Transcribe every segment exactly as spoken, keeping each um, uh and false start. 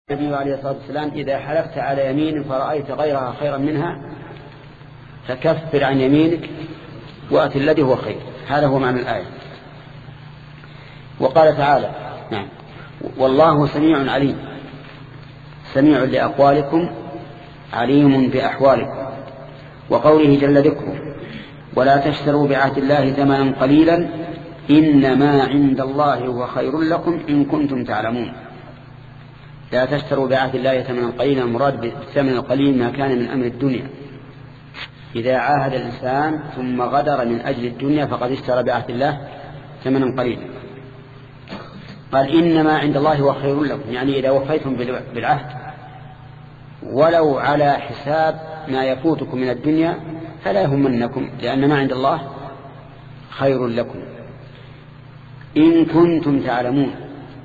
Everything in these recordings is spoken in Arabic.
النبي عليه الصلاة والسلام: إذا حلفت على يمين فرأيت غيرها خيرا منها فكفر عن يمينك وأت الذي هو خير. هذا هو معنى الآية. وقال تعالى: نعم، والله سميع عليم، سميع لأقوالكم عليم بأحوالكم. وقوله جل ذكره: ولا تشتروا بعهد الله ثمنا قليلا إنما عند الله هو خير لكم إن كنتم تعلمون. لا تشتروا بعهد الله ثمنا قليلا، المراد بالثمن القليل ما كان من أمر الدنيا. إذا عاهد الإنسان ثم غدر من أجل الدنيا فقد اشترى بعهد الله ثمنا قليلا. قال: إنما عند الله هو خير لكم، يعني إذا وفيتم بالعهد ولو على حساب ما يفوتكم من الدنيا فلا يهمنكم، لأن ما عند الله خير لكم إن كنتم تعلمون.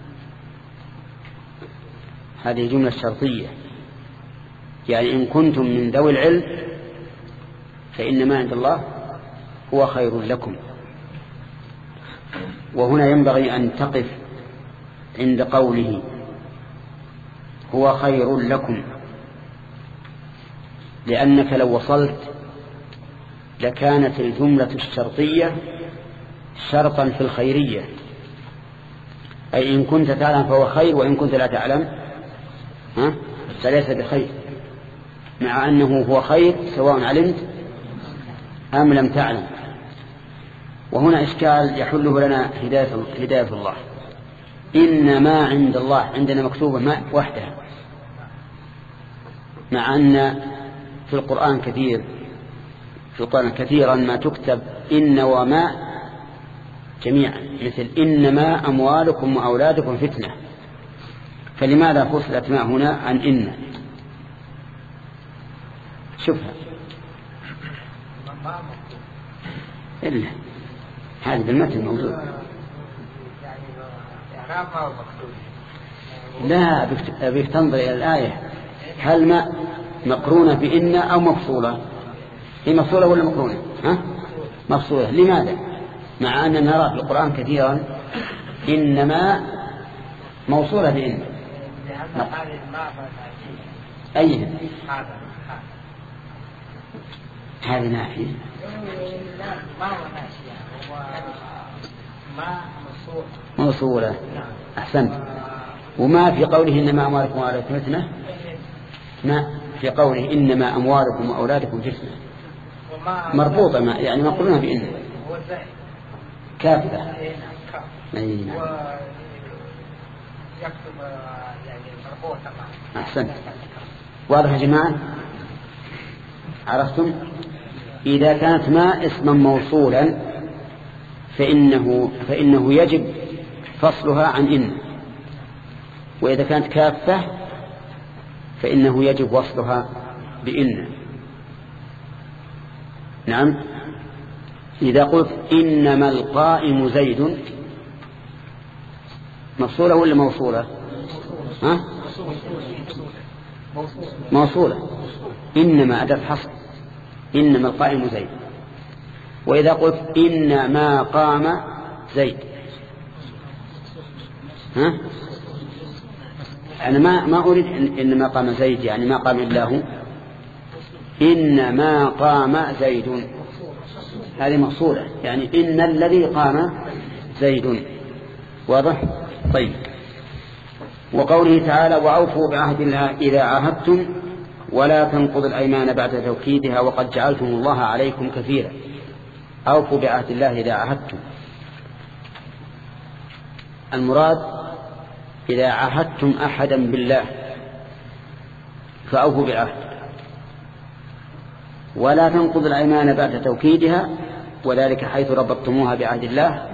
هذه جملة شرطية، يعني إن كنتم من ذوي العلم فإن ما عند الله هو خير لكم. وهنا ينبغي أن تقف عند قوله هو خير لكم، لأنك لو وصلت لكانت الجملة الشرطية شرطا في الخيرية، أي إن كنت تعلم فهو خير، وإن كنت لا تعلم ها فليس بخير، مع أنه هو خير سواء علمت أم لم تعلم. وهنا إشكال يحله لنا هداية, هداية الله. إنما عند الله عندنا مكتوبة ما وحدها، مع أن في القرآن كثير في القرآن كثيرا ما تكتب إن وما جميعا، مثل إنما أموالكم وأولادكم فتنة، فلماذا فصلت ما هنا عن إن؟ شوفها إلا هذا بالمثل موجود. لا، بك تنظر إلى الآية هل ما مقرونة بإن أو مفصولة؟ هي مفصولة ولا مقرونة؟ ها؟ مفصولة. لماذا؟ مع أن نرى في القرآن كثيرا إنما موصولة بإن. أي هذه نافية؟ موصولة. أحسنت. وما في قوله إنما أموالكم وأولادكم فتنة، ما في قوله إنما أموالكم وأولادكم فتنة مربوطة، ما يعني مقرونة بإن كافة. أي نعم. أحسنت. واضح يا جماعة؟ عرفتم؟ إذا كانت ما اسما موصولا فإنه, فإنه يجب فصلها عن إن، وإذا كانت كافة فإنه يجب وصلها بإن. نعم. إذا قلت إنما القائم زيد مفصولة ولا موصولة؟ ها؟ موصولة. إنما أداة حصر، إنما القائم زيد. وإذا قلت إنما قام زيد، ها؟ أنا ما ما أريد إنما قام زيد يعني ما قام إلا هو، إنما قام زيد هذه مقصودة، يعني إن الذي قام زيد. واضح؟ طيب. وقوله تعالى: وأوفوا بعهد الله إذا عاهدتم ولا تنقضوا الأيمان بعد توكيدها وقد جعلتم الله عليكم كفيلا. أوفوا بعهد الله إذا عاهدتم، المراد إذا عاهدتم أحدا بالله فأوفوا بالعهد. ولا تنقضوا الأيمان بعد توكيدها، وذلك حيث ربطتموها بعهد الله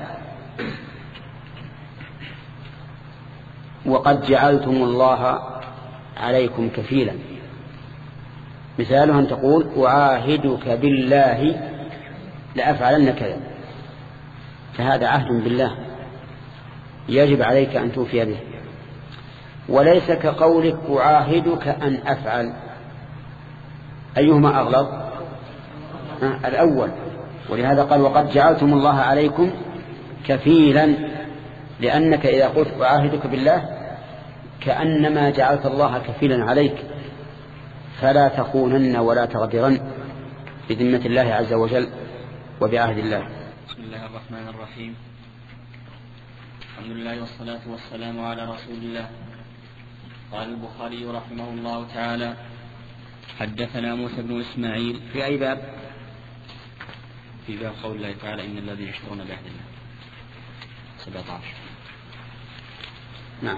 وقد جعلتم الله عليكم كفيلا. مثاله أن تقول: أعاهدك بالله لأفعلن كذا، فهذا عهد بالله يجب عليك أن توفي به، وليس كقولك أعاهدك أن أفعل. أيهما أغلظ؟ أه الأول. ولهذا قال: وقد جعلتم الله عليكم كفيلا، لأنك إذا قلت أعاهدك بالله كأنما جعلت الله كفيلا عليك، فلا تخونن ولا تغدرن بذمة الله عز وجل وبعهد الله. بسم الله الرحمن الرحيم. الحمد لله والصلاة والسلام على رسول الله. قال البخاري رحمه الله تعالى: حدثنا موسى بن إسماعيل. في أي باب؟ في باب قول الله تعالى: إن الذين يشترون بعهد الله. سبعة عشر. نعم.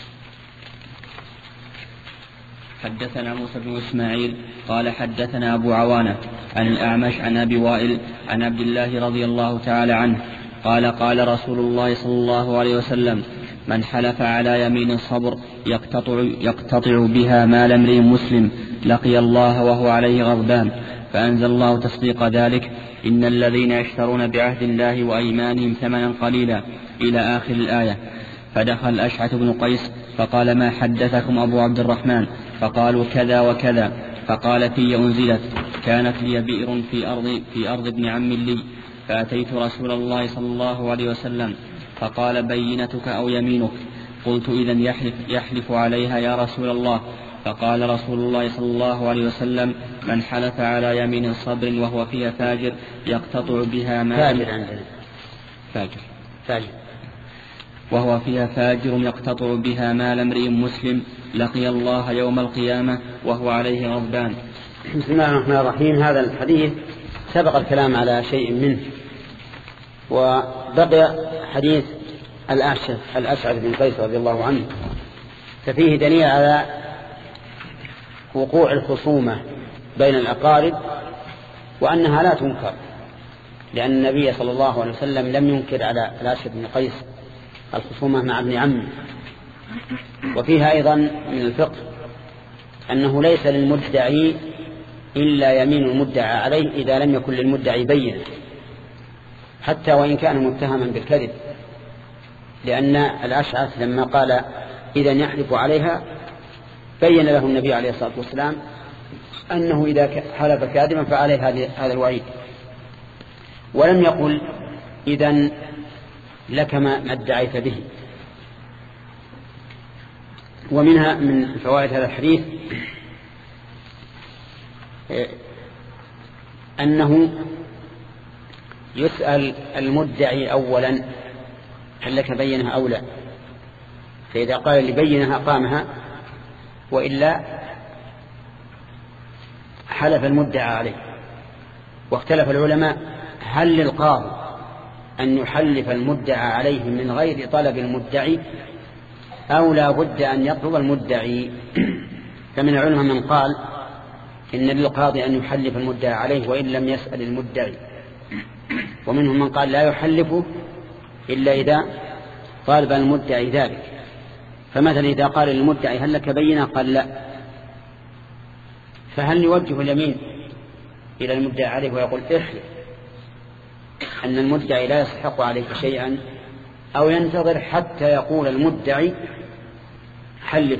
حدثنا موسى بن إسماعيل قال حدثنا أبو عوانة عن الأعمش عن أبي وائل عن عبد الله رضي الله تعالى عنه قال: قال رسول الله صلى الله عليه وسلم: من حلف على يمين الصبر يقتطع, يقتطع بها مال امرئ مسلم لقي الله وهو عليه غضبان. فأنزل الله تصديق ذلك: إن الذين يشترون بعهد الله وأيمانهم ثمنا قليلا إلى آخر الآية. فدخل أشعث بن قيس فقال: ما حدثكم أبو عبد الرحمن؟ فقالوا: كذا وكذا. فقال: في أنزلت: كانت لي بئر في أرض, في أرض ابن عم لي، فأتيت رسول الله صلى الله عليه وسلم فقال: بينتك أو يمينك؟ قلت: إذن يحلف, يحلف عليها يا رسول الله. فقال رسول الله صلى الله عليه وسلم: من حلف على يمين صبر وهو فيها فاجر يقتطع بها مال فاجر عندنا فاجر فاجر وهو فيها فاجر يقتطع بها مال امرئ مسلم لقي الله يوم القيامة وهو عليه غضبان. بسم الله الرحمن الرحيم. هذا الحديث سبق الكلام على شيء منه، وبقي حديث الأشعث بن قيس رضي الله عنه، ففيه دليل على وقوع الخصومة بين الأقارب وأنها لا تنكر، لأن النبي صلى الله عليه وسلم لم ينكر على الأشعث بن قيس الخصومة مع ابن عمه. وفيها أيضا من الفقه أنه ليس للمدعي إلا يمين المدعى عليه إذا لم يكن للمدعي بينة، حتى وإن كان متهما بالكذب، لأن الأشعث لما قال إذا يحلف عليها بين له النبي عليه الصلاة والسلام أنه إذا حلف كاذبا فعليه هذا الوعيد، ولم يقل إذن لك ما ادعيت به. ومنها من فوائد هذا الحديث أنه يسأل المدعي أولا: هل لك بينها أو لا؟ فإذا قال لبينها قامها، وإلا حلف المدعى عليه. واختلف العلماء: هل للقاضي أن يحلف المدعى عليه من غير طلب المدعي، أو لا بد أن يطلب المدعي؟ فمن العلماء من قال إن للقاضي أن يحلف المدعى عليه وإن لم يسأل المدعي، ومنهم من قال لا يحلفه إلا إذا طالب المدعي ذلك. فمثلا إذا قال للمدعي: هل لك بينة؟ قال لا، فهل يوجه اليمين إلى المدعي عليه ويقول احلف أن المدعي لا يستحق عليك شيئا، أو ينتظر حتى يقول المدعي حلف؟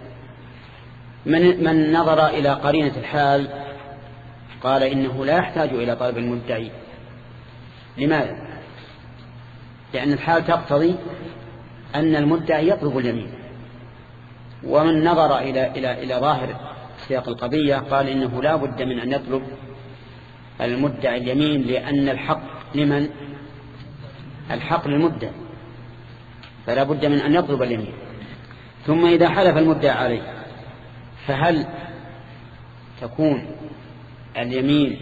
من, من نظر إلى قرينة الحال قال إنه لا يحتاج إلى طلب المدعي. لماذا؟ لأن الحال تقتضي أن المدعي يطلب اليمين. ومن نظر إلى, إلى, إلى ظاهر سياق القضية قال إنه لا بد من أن يطلب المدعي اليمين، لأن الحق لمن؟ الحق للمدعي، فلا بد من أن يطلب اليمين. ثم إذا حلف المدعي عليه، فهل تكون اليمين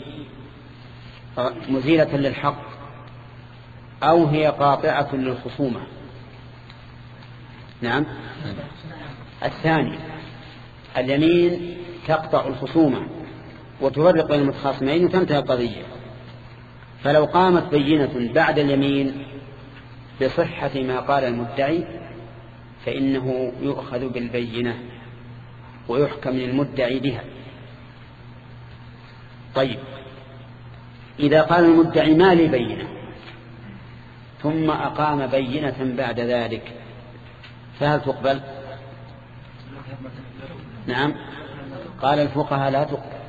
مزيلة للحق أو هي قاطعة للخصومة؟ نعم، الثاني. اليمين تقطع الخصومة وتفرق بين المتخاصمين وتنتهي القضية. فلو قامت بينة بعد اليمين بصحة ما قال المدعي فإنه يؤخذ بالبينة ويحكم للمدعي بها. طيب، إذا قال المدعي ما لي بينة ثم أقام بينة بعد ذلك فهل تقبل؟ نعم، قال الفقهاء لا تقبل،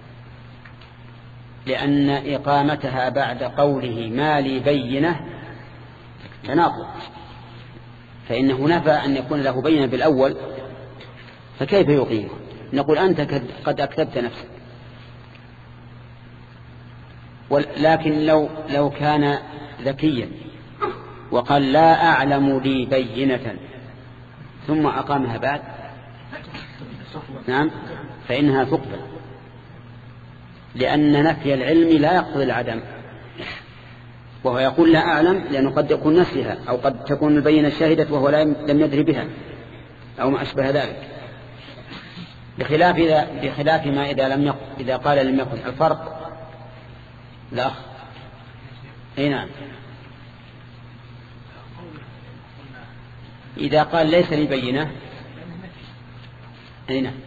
لأن إقامتها بعد قوله ما لي بينة تناقض، فإنه نفى أن يكون له بينة بالأول فكيف يقيمه؟ نقول أنت قد أكذبت نفسك. لكن لو لو كان ذكيا وقال لا أعلم لي بينة ثم أقامها بعد، نعم، فإنها تقبل، لأن نفي العلم لا يقتضي العدم. وهو يقول لا أعلم لأنه قد يكون نسيها، أو قد تكون البينة شاهدت وهو لم يدري بها، أو ما أشبه ذلك. بخلاف إذا بخلاف ما إذا لم يقل إذا قال لم يكن. الفرق لا أي نعم، إذا قال ليس لي بينة أي نعم،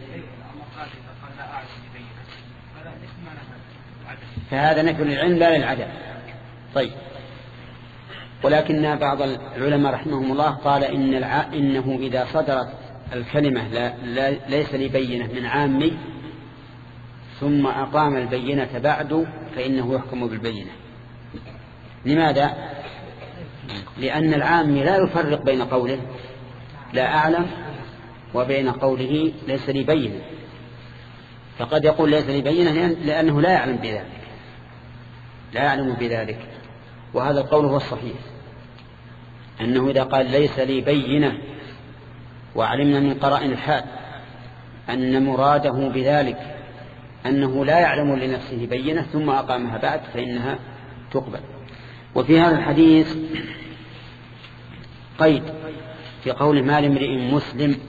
فهذا نفي للعلم لا للعدم. طيب، ولكن بعض العلماء رحمهم الله قال إن الع... إنه إذا صدرت الكلمة لا... لا... ليس لي بينة من عامي ثم أقام البينة بعد فإنه يحكم بالبينة. لماذا؟ لأن العامي لا يفرق بين قوله لا أعلم وبين قوله ليس لي بينة، فقد يقول ليس لي بينة لأنه لا يعلم بذلك، لا يعلم بذلك. وهذا القول هو الصحيح، أنه إذا قال ليس لي بينة وعلمنا من قرائن الحال أن مراده بذلك أنه لا يعلم لنفسه بينة ثم أقامها بعد فإنها تقبل. وفي هذا الحديث قيد في قول مال امرئ مسلم،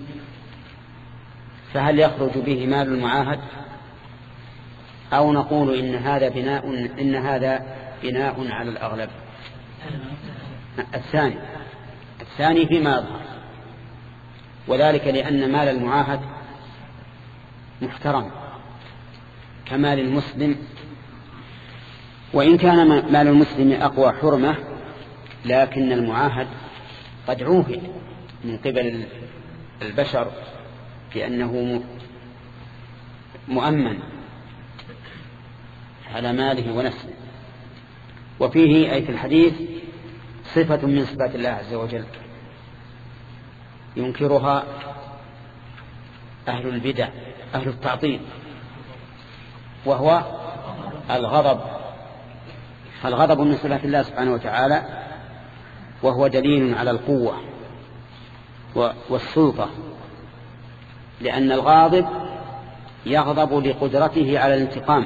فهل يخرج به مال المعاهد أو نقول إن هذا بناء إن هذا بناء على الأغلب؟ الثاني الثاني فيما يظهر، وذلك لأن مال المعاهد محترم كمال المسلم، وإن كان مال المسلم أقوى حرمة لكن المعاهد قد عوهد من قبل البشر بأنه مؤمن على ماله ونفسه. وفيه أي في الحديث صفة من صفات الله عز وجل ينكرها أهل البدع أهل التعطيل، وهو الغضب. الغضب من صفات الله سبحانه وتعالى، وهو دليل على القوة والسلطة، لأن الغاضب يغضب لقدرته على الانتقام،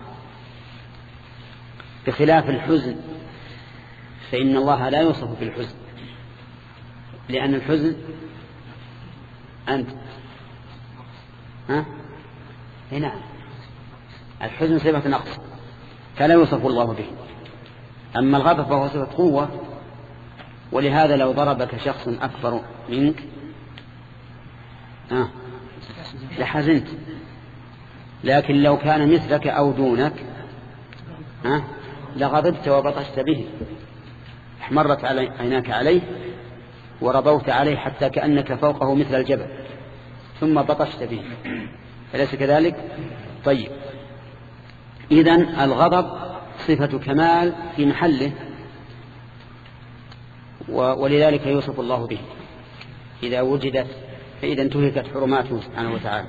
بخلاف الحزن فإن الله لا يوصف بالحزن، لأن الحزن أنت ها هنا الحزن صفة نقص فلا يوصف الله به، أما الغضب فهو صفة قوة. ولهذا لو ضربك شخص أكبر منك آه لحزنت، لكن لو كان مثلك أو دونك آه لغضبت وبطشت به، احمرت عيناك عليه وربوت عليه حتى كأنك فوقه مثل الجبل ثم بطشت به، أليس كذلك؟ طيب، إذن الغضب صفة كمال في محله، ولذلك يوصف الله به إذا وجدت، فإذا انتهكت حرماته سبحانه وتعالى.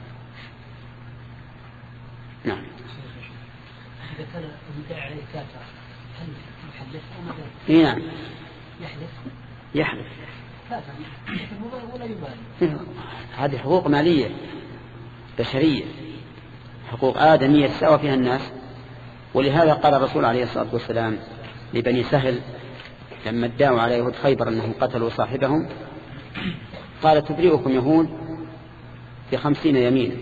نعم. إذا كان المدعي عليه كافر هل يحلف أو ماذا؟ إيه نعم. يحلف. يحلف. كافر ولا يبالي. هذه حقوق مالية بشرية، حقوق آدمية تساوى فيها الناس. ولهذا قال الرسول عليه الصلاة والسلام لبني سهل لما ادعوا على يهود خيبر أنهم قتلوا صاحبهم، قال تبرئكم يهود بخمسين يمينا،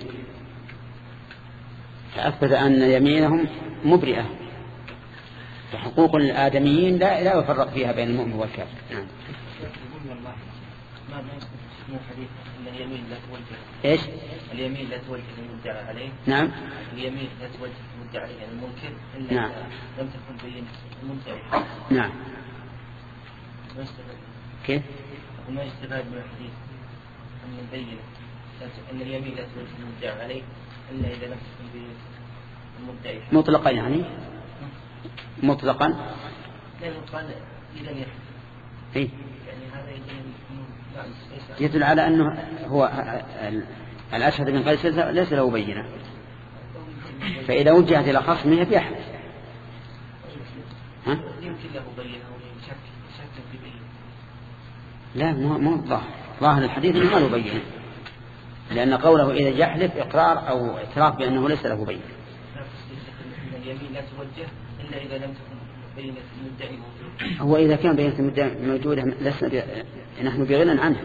فأثبت أن يمينهم مبرئة. فحقوق الآدميين لا لا يفرق فيها بين المؤمن والكافر. نعم. اليمين لا توجه. إيش؟ اليمين لا توجه المدعى عليه. نعم. اليمين لا توجه المدعى عليه يعني المنكر إلا نعم. لم تكن بين المدعي. نعم. كيف؟ وما يستفاد من الحديث أن البينة أن اليمين لا توجه المدعى عليه إلا إذا لم تكن بين المدعي. مطلقا يعني؟ مطلقا؟ لأنه قال إذا يحدث. إيه؟ يعني هذا يدل يدل على أنه هو الأشهد بن قيس ليس له بينة، فإذا وجهت إلى خصمه فيحلف. ها؟ يمكن له بينة وشك شك في بينة. لا مو مو ظاهر ظاهر الحديث إنه ما له بينة، لأن قوله إذا يحلف إقرار أو اعتراف بأنه ليس له بينة. اليمين لا توجه إلا إذا لم تكن بينة المدعي موجودة. هو إذا كان بينة المدعي موجودة لسنا ب... نحن بغنى عنها،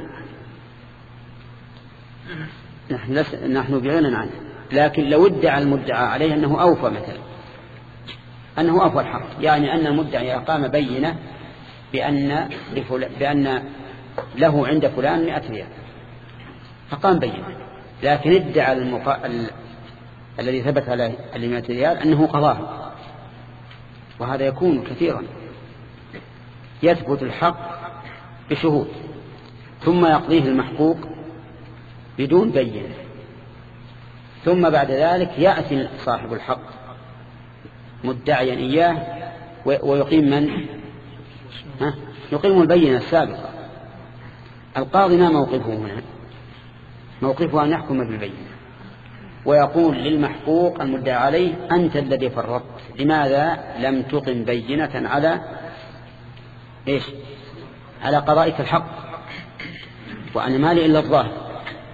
نحن, لس... نحن بغنى عنها. لكن لو ادعى المدعى عليه أنه أوفى مثلا، أنه أوفى الحق، يعني أن المدعي أقام بينة بأن, لفل... بأن له عند فلان مئة ريال، فقام بينة، لكن ادعى المق... ال... الذي ثبت عليه المئة ريال أنه قضاه، وهذا يكون كثيرا. يثبت الحق بشهود ثم يقضيه المحقوق بدون بينة، ثم بعد ذلك يأتي صاحب الحق مدعيا إياه ويقيم من ها؟ يقيم البينة السابقة. القاضي ما موقفه هنا؟ موقفه أن يحكم بالبينة ويقول للمحقوق المدعى عليه أنت الذي فرطت، لماذا لم تقم بينة على إيش؟ على قضائك الحق، وأنا مالي إلا الظاهر.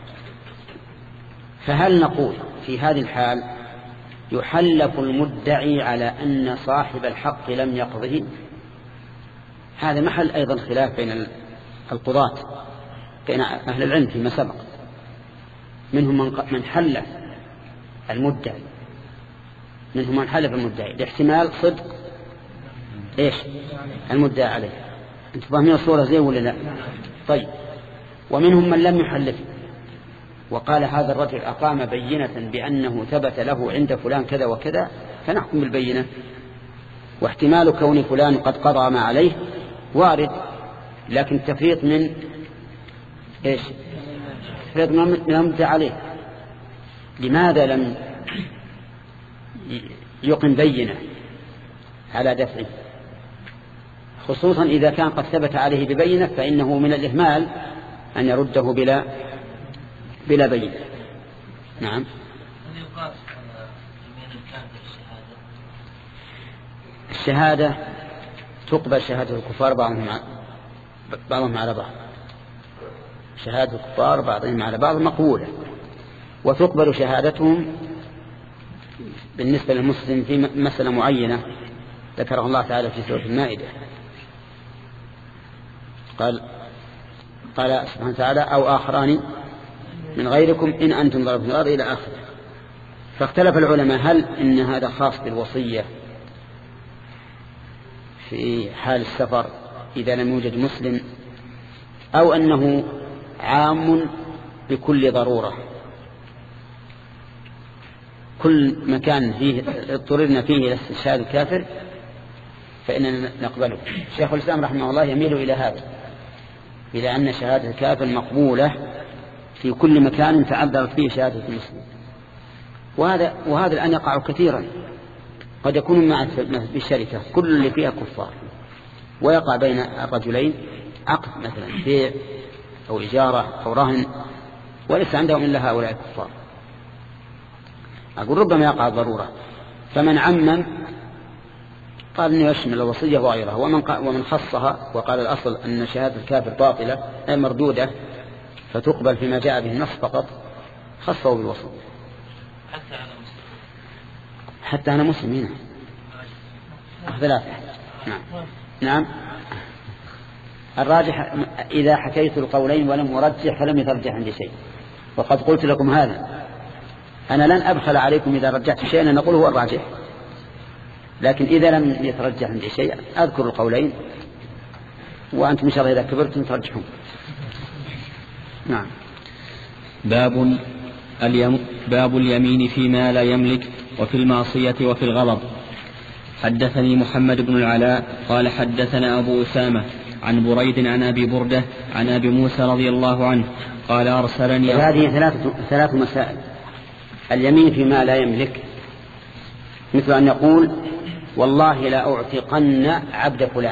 فهل نقول في هذه الحال يحلف المدعي على أن صاحب الحق لم يقضه؟ هذا محل أيضا خلاف بين القضاة، بين أهل العلم فيما سبق. منهم من حلف المدعي منهم من حلف المدعي لاحتمال صدق إيش المدعي عليه. أنتم فاهمين الصورة زي ولا لا؟ طيب. ومنهم من لم يحلف وقال هذا الرجل أقام بينة بأنه ثبت له عند فلان كذا وكذا، فنحكم بالبينة، واحتمال كون فلان قد قضى ما عليه وارد، لكن التفريط من إيش؟ تفريط من المدعى عليه. لماذا لم يقم بينة على دفعه؟ خصوصا إذا كان قد ثبت عليه ببينة، فإنه من الإهمال أن يرده بلا بلا بينة. نعم. الشهادة تقبل شهادة الكفار بعضهم بعضهم على بعض، شهادة الكفار بعضهم على بعض مقبولة، وتقبل شهادتهم بالنسبة للمسلم في مسألة معينة ذكره الله تعالى في سورة المائدة. قال قال سبحانه وتعالى أو آخران من غيركم إن أنتم ضربتم في الأرض إلى آخره. فاختلف العلماء هل إن هذا خاص بالوصية في حال السفر إذا لم يوجد مسلم، أو أنه عام بكل ضرورة، كل مكان فيه اضطررنا فيه إلى استشهاد الكافر فإننا نقبله. شيخ الإسلام رحمه الله يميل إلى هذا، إلى أن شهادة الكافر مقبولة في كل مكان تعذرت فيه شهادة المسلم. وهذا وهذا الآن يقع كثيرا، قد يكون مع بالشركة كل اللي فيها كفار، ويقع بين الرجلين عقد مثلا بيع أو إجارة أو رهن وليس عندهم إلا هؤلاء الكفار. أقول ربما يقع الضرورة، فمن عمم قال إنه يشمل الوصية وغيرها، ومن ومن خصها وقال الأصل أن شهادة الكافر باطلة أي مردودة فتقبل فيما جاء به النص فقط، خصه بالوصية. حتى أنا مسلم حتى أنا مسلم هنا ثلاثة. نعم نعم. الراجح إذا حكيت القولين ولم أرجح فلم يترجح عندي شيء، وقد قلت لكم هذا. أنا لن أبخل عليكم إذا رجحت شيئا أن نقول هو الراجح، لكن إذا لم يترجح عندي شيء أذكر القولين، وأنتم إن شاء الله إذا كبرتم ترجحون. نعم. باب اليم باب اليمين فيما لا يملك وفي المعصية وفي الغضب. حدثني محمد بن العلاء قال حدثنا أبو أسامة عن بريد عن أبي بردة عن أبي موسى رضي الله عنه قال أرسلني. هذه ثلاث ثلاث مسائل. اليمين فيما لا يملك مثل أن يقول والله لا أعتقن عبد فلان،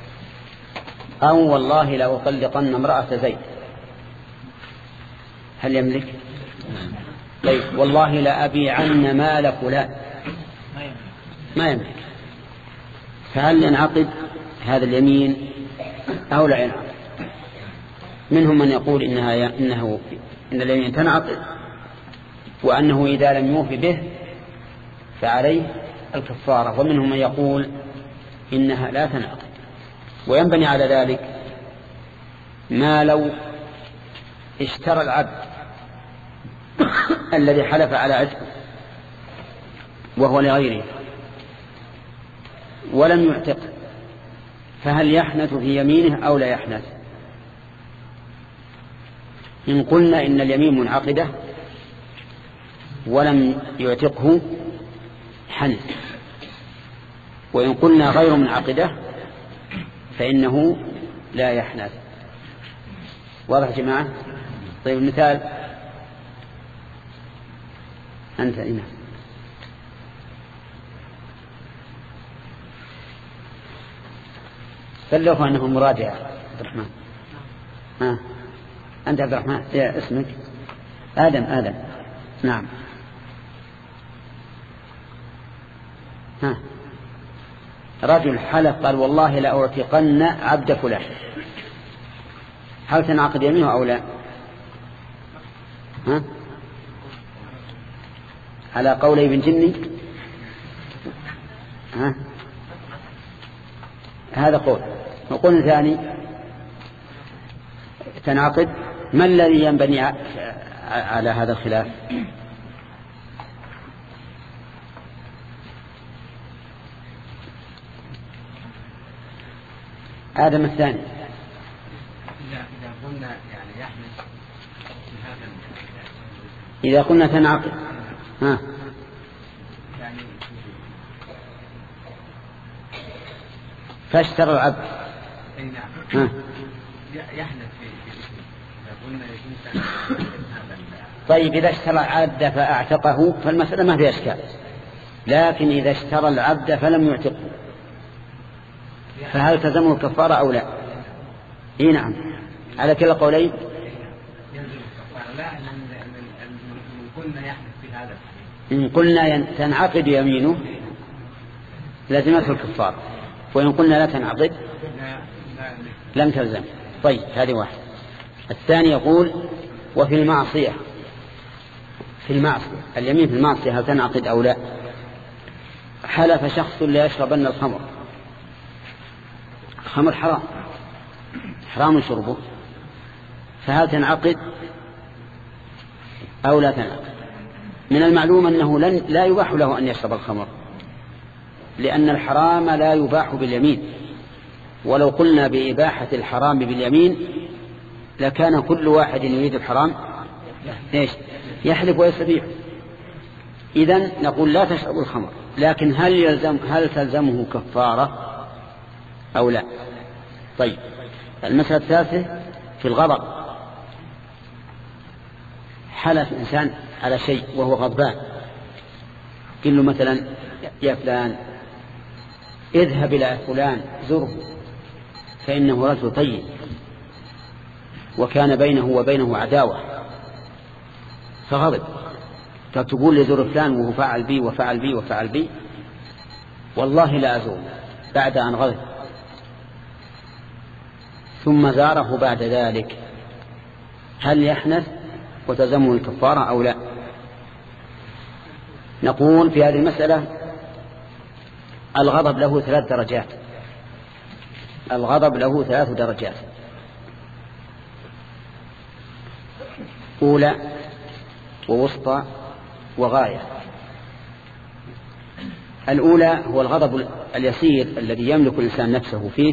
أو والله لا أطلقن امرأة زيد. هل يملك؟ طيب والله لا أبيعن مال فلان ما يملك، فهل ينعقد هذا اليمين أو لا ينعقد؟ منهم من يقول إنها إنه إن اليمين تنعقد، وأنه إذا لم يوفي به فعليه الكفارة، ومنهم من يقول إنها لا تنعقد. وينبني على ذلك ما لو اشترى العبد الذي حلف على عتقه وهو لغيره ولم يعتق، فهل يحنث في يمينه أو لا يحنث؟ إن قلنا إن اليمين منعقدة ولم يعتقه حنث، وإن قلنا غير منعقدة فإنه لا يحنث. واضح يا جماعة؟ طيب المثال أنت إنا بلغوا أنه مراجعة. عبد الرحمن ها أنت عبد الرحمن يا اسمك آدم آدم نعم ها رجل حلف قال والله لأعتقن عبد فلان، هل تنعقد يمينه أو لا؟ ها على قول ابن جني ها هذا قول. وقول ثاني تنعقد. ما الذي ينبني على هذا الخلاف؟ آدم الثاني إذا قلنا يعني يحمل إذا قلنا تنعقد ها يعني فاشترى العبد أي نعم ها يحنث في إذا قلنا يكون طيب إذا اشترى العبد فأعتقه فالمسألة ما فيها إشكال، لكن إذا اشترى العبد فلم يعتقه فهل تلزمه الكفارة أو لا؟ إيه نعم على كلا قولين. لا قلنا يحنث في هذا. إن قلنا تنعقد يمينه لازمته الكفارة، وإن قلنا لا تنعقد لم تلزم. طيب هذه واحد. الثاني يقول وفي المعصية في المعصية اليمين في المعصية هل تنعقد أو لا؟ حلف شخص لا يشربن الخمر، الخمر حرام حرام شربه، فهل تنعقد أو لا تنعقد؟ من المعلوم أنه لن لا يباح له أن يشرب الخمر، لأن الحرام لا يباح باليمين، ولو قلنا بإباحة الحرام باليمين لكان كل واحد يريد الحرام إيش يحلف ويستبيح. إذن نقول لا تشرب الخمر، لكن هل يلزم هل تلزمه كفارة أو لا؟ طيب المسألة الثالثة في الغضب، حلف إنسان على شيء وهو غضبان، قل له مثلا يا فلان اذهب إلى فلان زره فإنه رجل طيب وكان بينه وبينه عداوة، فغضب فتقول لي زر فلان وهو فعل بي وفعل بي وفعل بي والله لا أزور، بعد أن غضب ثم زاره بعد ذلك هل يحنث وتلزمه الكفارة أو لا؟ نقول في هذه المسألة الغضب له ثلاث درجات، الغضب له ثلاث درجات. أولى ووسطى وغاية. الأولى هو الغضب اليسير الذي يملك الإنسان نفسه فيه،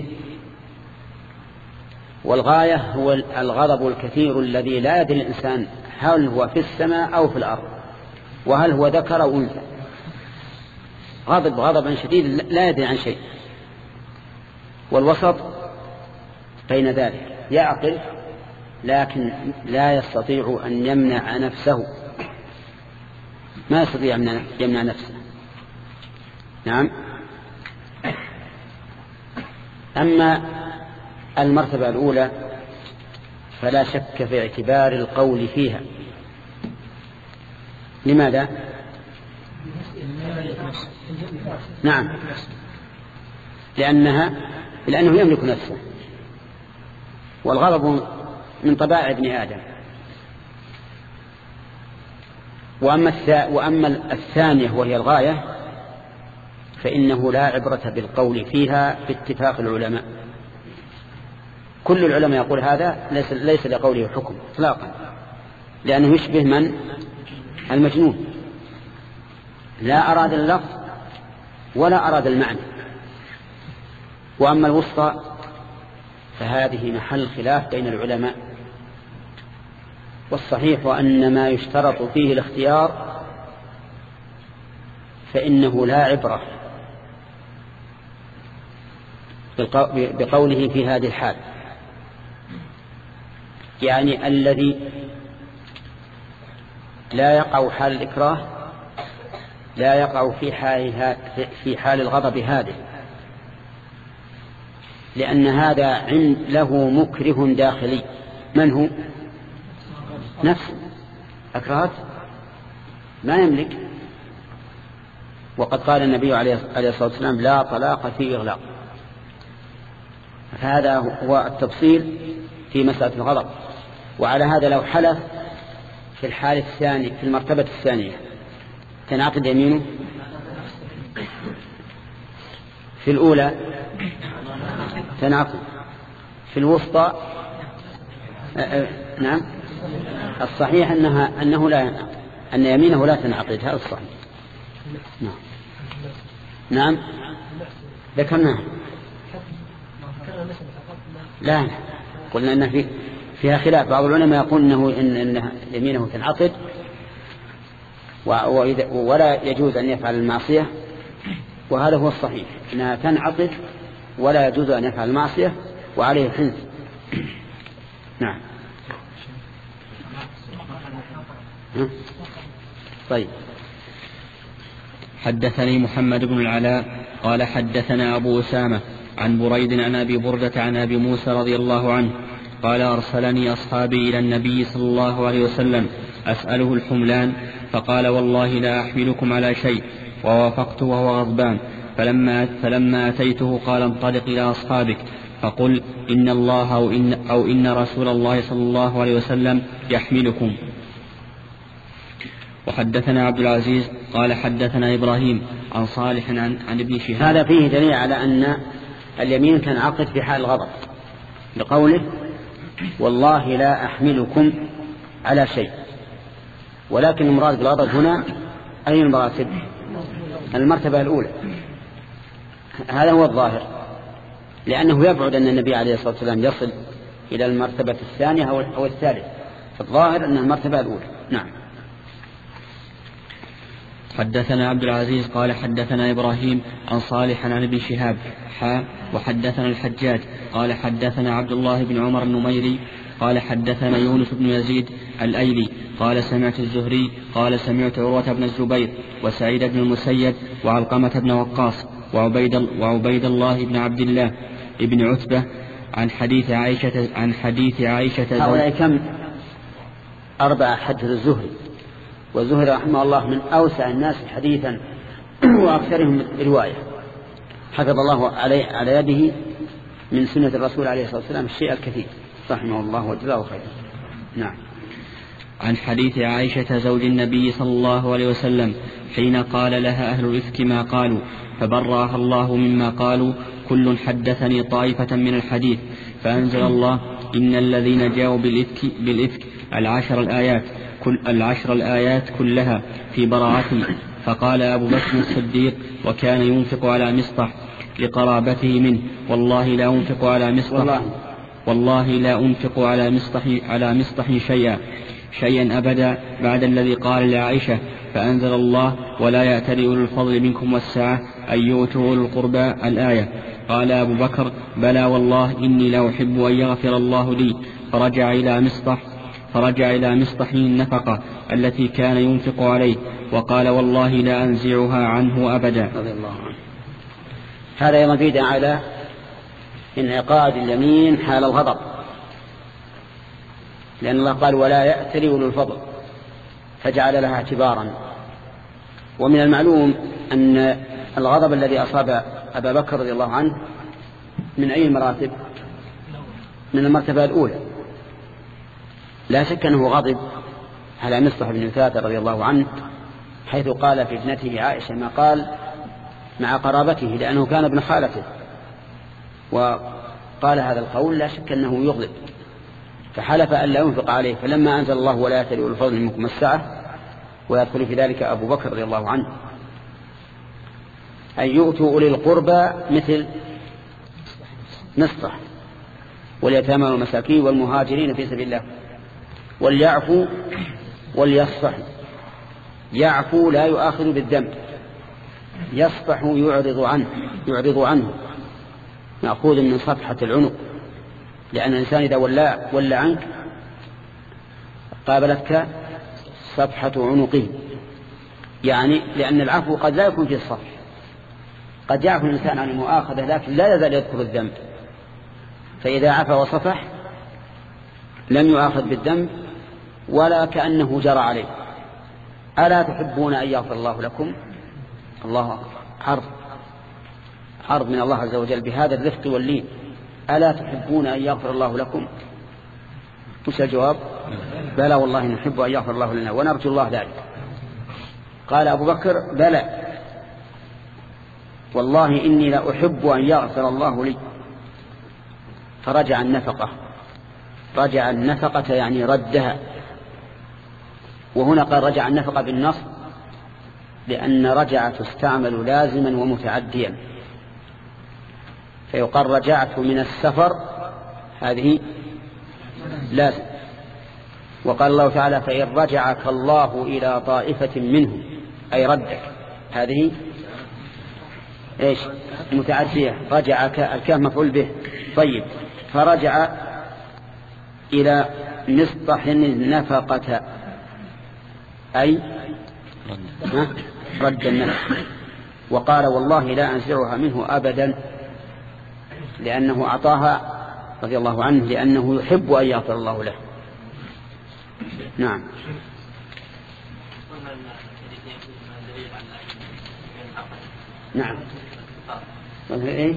والغاية هو الغضب الكثير الذي لا يدري الإنسان هل هو في السماء أو في الأرض، وهل هو ذكر أو أنثى، غضب غضبا شديد لا يدري عن شيء. والوسط بين ذلك يعقل لكن لا يستطيع أن يمنع نفسه، ما يستطيع أن يمنع نفسه. نعم. أما المرتبة الأولى فلا شك في اعتبار القول فيها لماذا؟ نعم، لأنها لأنه يملك نفسه، والغضب من طبائع ابن آدم. وأما, وأما الثانية وهي الغاية فإنه لا عبرة بالقول فيها باتفاق العلماء. كل العلماء يقول هذا ليس, ليس لقوله حكم اطلاقا، لأنه يشبه من؟ المجنون، لا أراد اللفظ ولا أراد المعنى. وأما الوسطى فهذه محل خلاف بين العلماء، والصحيح أن ما يشترط فيه الاختيار فإنه لا عبرة بقوله في هذه الحال، يعني الذي لا يقع حال الإكراه لا يقع في حال, في حال الغضب هذه، لأن هذا عند له مكره داخلي. من هو؟ نفسه، أكرهت ما يملك. وقد قال النبي عليه الصلاة والسلام لا طلاق في إغلاق. فهذا هو التفصيل في مسألة الغضب. وعلى هذا لو حلف في الحالة الثانية في المرتبة الثانية تنعقد يمينه، في الأولى تنعقد، في الوسطى نعم الصحيح أنها أنه لا ينعقد، أن يمينه لا تنعقد، هذا الصحيح. نعم نعم ذكرناه. لا قلنا أن في فيها خلاف. بعض العلماء يقول إنه إن, إن يمينه تنعقد ولا يجوز أن يفعل المعصية، وهذا هو الصحيح، أنها تنعقد ولا يجوز أن يفعل المعصية وعليه حنث. نعم طيب. حدثني محمد بن العلاء قال حدثنا أبو أسامة عن بريد عن أبي بردة عن أبي موسى رضي الله عنه قال أرسلني أصحابي إلى النبي صلى الله عليه وسلم أسأله الحملان، فقال والله لا أحملكم على شيء، ووافقت وهو غضبان. فلما, فلما أتيته قال انطلق إلى أصحابك فقل إن الله أو إن, أو إن رسول الله صلى الله عليه وسلم يحملكم. وحدثنا عبد العزيز قال حدثنا إبراهيم عن صالح عن, عن ابن شهاب. هذا فيه دليل على أن اليمين تنعقد في حال الغضب لقوله والله لا أحملكم على شيء. ولكن المراد بالغضب هنا أي المراتب؟ المرتبة الأولى، هذا هو الظاهر، لأنه يبعد أن النبي عليه الصلاة والسلام يصل إلى المرتبة الثانية أو الثالثة، فالظاهر أن المرتبة الأولى. نعم. حدثنا عبد العزيز قال حدثنا إبراهيم عن صالح عن ابن شهاب حا وحدثنا الحجاج قال حدثنا عبد الله بن عمر النميري قال حدثنا يونس بن يزيد الأيلي قال سمعت الزهري قال سمعت عروة بن الزبير وسعيد بن المسيب وعلقمة بن وقاص وعبيد, وعبيد الله بن عبد الله بن عتبة عن حديث عائشة عن حديث عائشة هؤلاء كم؟ أربعة. حدث الزهري، والزهري رحمه الله من أوسع الناس حديثا وأكثرهم رواية، حفظ الله عليه على يده من سنة الرسول عليه الصلاة والسلام الشيء الكثير رحمه الله وجزاه خيرا. نعم. عن حديث عائشة زوج النبي صلى الله عليه وسلم حين قال لها أهل الإفك ما قالوا فبرأها الله مما قالوا كل حدثني طائفة من الحديث، فأنزل الله إن الذين جاءوا بالإفك, بالإفك العشر الآيات كل العشر الآيات كلها في براءتي. فقال أبو بكر الصديق وكان ينفق على مصطح لقرابته منه والله لا أنفق على مصطح والله, والله لا أنفق على مصطح على مصطح شيئا شيئا أبدا بعد الذي قال لعائشة. فأنزل الله ولا يأتل أولو الفضل منكم والسعة أن يؤتوا أولو القربى الآية. قال أبو بكر بلى والله إني لا أحب أن يغفر الله لي. فرجع إلى مصطح فرجع إلى مصطح النفقة التي كان ينفق عليه وقال والله لا أنزعها عنه أبدا. هذا يزيد على انعقاد اليمين حال الغضب، لأن الله قال ولا يأتل أولو الفضل، فجعل لها اعتبارا. ومن المعلوم أن الغضب الذي أصاب أبا بكر رضي الله عنه من أي المراتب؟ من المرتبة الأولى. لا شك أنه غضب على مصطح بن وثاثة رضي الله عنه حيث قال في ابنته عائشة ما قال مع قرابته لأنه كان ابن خالته، وقال هذا القول لا شك أنه يغضب، فحلف أن لا ينفق عليه. فلما أنزل الله ولا يأتل أولو الفضل منكم السعة ويدخل في ذلك أبو بكر رضي الله عنه أن يؤتوا أولي القربى مثل مصطح واليتامى والمساكين والمهاجرين في سبيل الله وليعفوا وليصفحوا. يعفو لا يؤاخذ بالذنب، يصفح يعرض عنه يعرض عنه مأخوذ من صفحة العنق، لأن الإنسان إذا ولى ولى عنك قابلتك صفحة عنقه، يعني لأن العفو قد لا يكون في الصفح، قد يعفو الإنسان عن المؤاخذة لكن لا يزال يذكر الذنب، فإذا عفى وصفح لم يؤاخذ بالذنب ولا كأنه جرى عليه. ألا تحبون أن يغفر الله لكم؟ الله أكبر، عرض عرض من الله عز وجل بهذا الرفق واللين. ألا تحبون أن يغفر الله لكم؟ وش الجواب؟ بلى والله نحب أن يغفر الله لنا ونرجو الله ذلك. قال أبو بكر بلى والله إني لا أحب أن يغفر الله لي. فرجع النفقة، رجع النفقة يعني ردها. وهنا قال رجع النفقة بالنصب لأن رجع تستعمل لازما ومتعديا، فيقال رجعت من السفر هذه لازم. وقال الله تعالى فإن رجعك الله إلى طائفة منهم أي ردك، هذه إيش متعدية. رجعك الكاف مفعول به. طيب فرجع إلى مصطح النفقة أي رد النفقة، وقال والله لا أنزعها منه أبدا لأنه أعطاها رضي الله عنه لأنه يحب أن يغفر الله له. نعم. نعم. إيه؟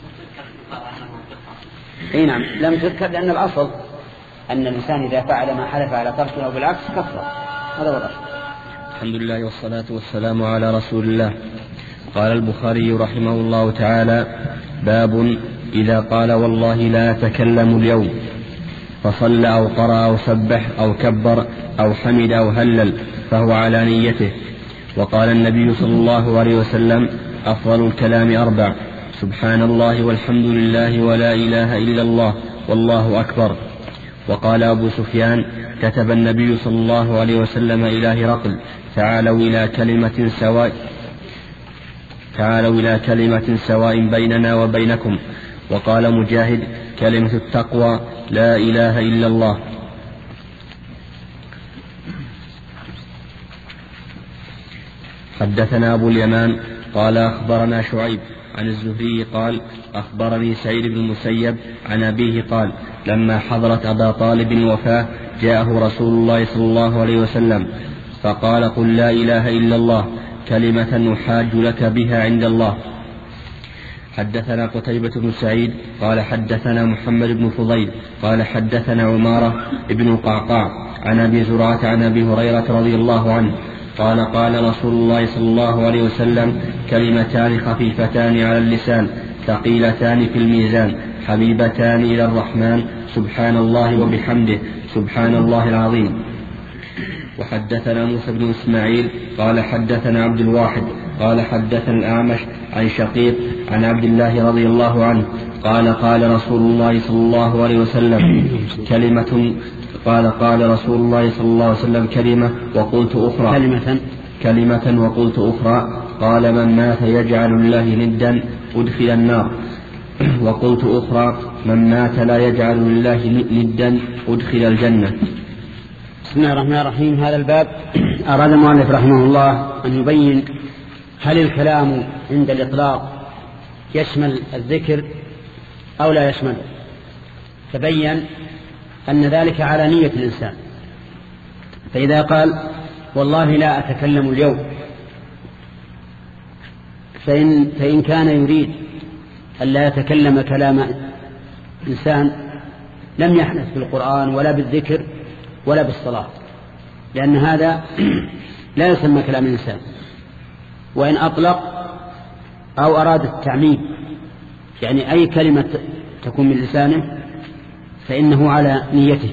إيه نعم لم تذكر لأن الأصل أن الإنسان إذا فعل ما حلف على تركه أو بالعكس كفر، هذا هو الأصل. الحمد لله والصلاة والسلام على رسول الله. قال البخاري رحمه الله تعالى باب إذا قال والله لا أتكلم اليوم فصلى أو قرأ أو سبح أو كبر أو حمد أو هلل فهو على نيته. وقال النبي صلى الله عليه وسلم أفضل الكلام أربع: سبحان الله والحمد لله ولا إله إلا الله والله أكبر. وقال أبو سفيان كتب النبي صلى الله عليه وسلم إلى هرقل تعالوا إلى كلمة سواء تعالوا إلى كلمة سواء بيننا وبينكم. وقال مجاهد كلمة التقوى لا إله إلا الله. حدثنا أبو اليمان قال أخبرنا شعيب عن الزهري قال أخبرني سعيد بن المسيب عن أبيه قال لما حضرت أبا طالب الوفاة جاءه رسول الله صلى الله عليه وسلم فقال قل لا إله إلا الله كلمة نحاج لك بها عند الله. حدثنا قتيبة بن سعيد قال حدثنا محمد بن فضيل قال حدثنا عمارة بن القعقاع عن أبي زرعة عن أبي هريرة رضي الله عنه قال قال رسول الله صلى الله عليه وسلم كلمتان خفيفتان على اللسان ثقيلتان في الميزان حبيبتان إلى الرحمن سبحان الله وبحمده سبحان الله العظيم. وحدثنا موسى بن إسماعيل قال حدثنا عبد الواحد قال حدثنا الأعمش عن شقيق عن عبد الله رضي الله عنه قال قال رسول الله صلى الله عليه وسلم كلمة قال قال رسول الله صلى الله عليه وسلم كلمة وقلت أخرى كلمة كلمة وقلت أخرى قال من مات يجعل الله ندا أدخل النار. وقلت أخرى من مات لا يجعل لله ندا أدخل الجنة. بسم الله الرحمن الرحيم. هذا الباب أراد المؤلف رحمه الله أن يبين هل الكلام عند الإطلاق يشمل الذكر أو لا يشمل. تبين أن ذلك على نية الإنسان، فإذا قال والله لا أتكلم اليوم، فإن, فإن كان يريد أن لا يتكلم كلام إنسان لم يحدث بالقرآن ولا بالذكر ولا بالصلاة، لأن هذا لا يسمى كلام الإنسان. وإن أطلق أو أراد التعميم، يعني أي كلمة تكون من لسانه، فإنه على نيته.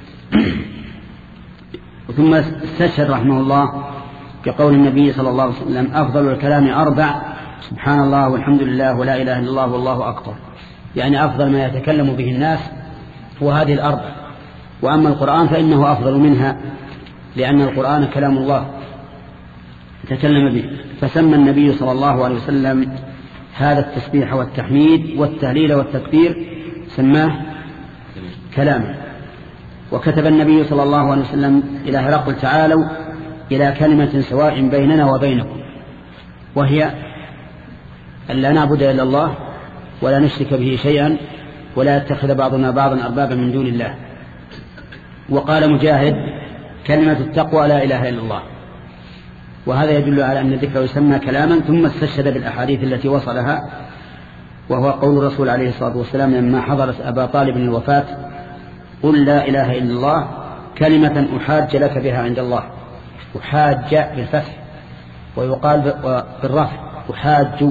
ثم استشهد رحمه الله بقول النبي صلى الله عليه وسلم: أفضل الكلام أربع: سبحان الله والحمد لله ولا إله إلا الله والله أكبر. يعني أفضل ما يتكلم به الناس هو هذه الأربع. وأما القرآن فإنه أفضل منها، لأن القرآن كلام الله تكلم به. فسمى النبي صلى الله عليه وسلم هذا التسبيح والتحميد والتهليل والتكبير سماه كلاما. وكتب النبي صلى الله عليه وسلم إلى هرقل: تعالوا إلى كلمة سواء بيننا وبينكم، وهي أن لا نعبد إلا الله ولا نشرك به شيئا ولا يتخذ بعضنا بعضا أربابا من دون الله. وقال مجاهد: كلمة التقوى لا إله إلا الله. وهذا يدل على أن الذكر يسمى كلاما. ثم استشهد بالأحاديث التي وصلها، وهو قول الرسول عليه الصلاة والسلام لما حضرت أبا طالب الوفاة: قل لا إله إلا الله كلمة أحاج لك بها عند الله. أحاج بالفتح، ويقال بالرفع أحاج.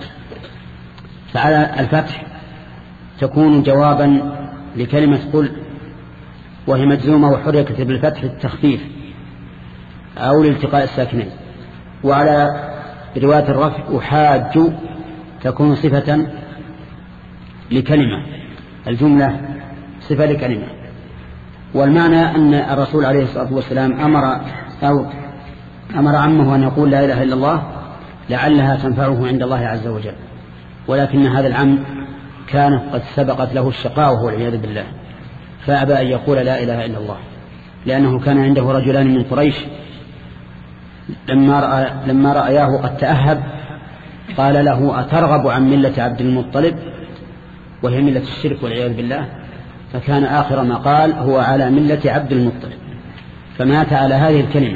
فعلى الفتح تكون جوابا لكلمة قل، وهي مجزومة وحركت بالفتح التخفيف أو لالتقاء الساكنين. وعلى رواية الرفع أحاج تكون صفة لكلمة، الجملة صفة لكلمة. والمعنى أن الرسول عليه الصلاة والسلام أمر أو أمر عمه أن يقول لا إله إلا الله لعلها تنفعه عند الله عز وجل، ولكن هذا العم كانت قد سبقت له الشقاوة والعياذ بالله، فأبى أن يقول لا إله إلا الله، لأنه كان عنده رجلان من قريش لما رأى لما رأياه قد تأهب قال له: أترغب عن ملة عبد المطلب؟ وهي ملة الشرك والعياذ بالله. فكان آخر ما قال: هو على ملة عبد المطلب. فمات على هذه الكلمة.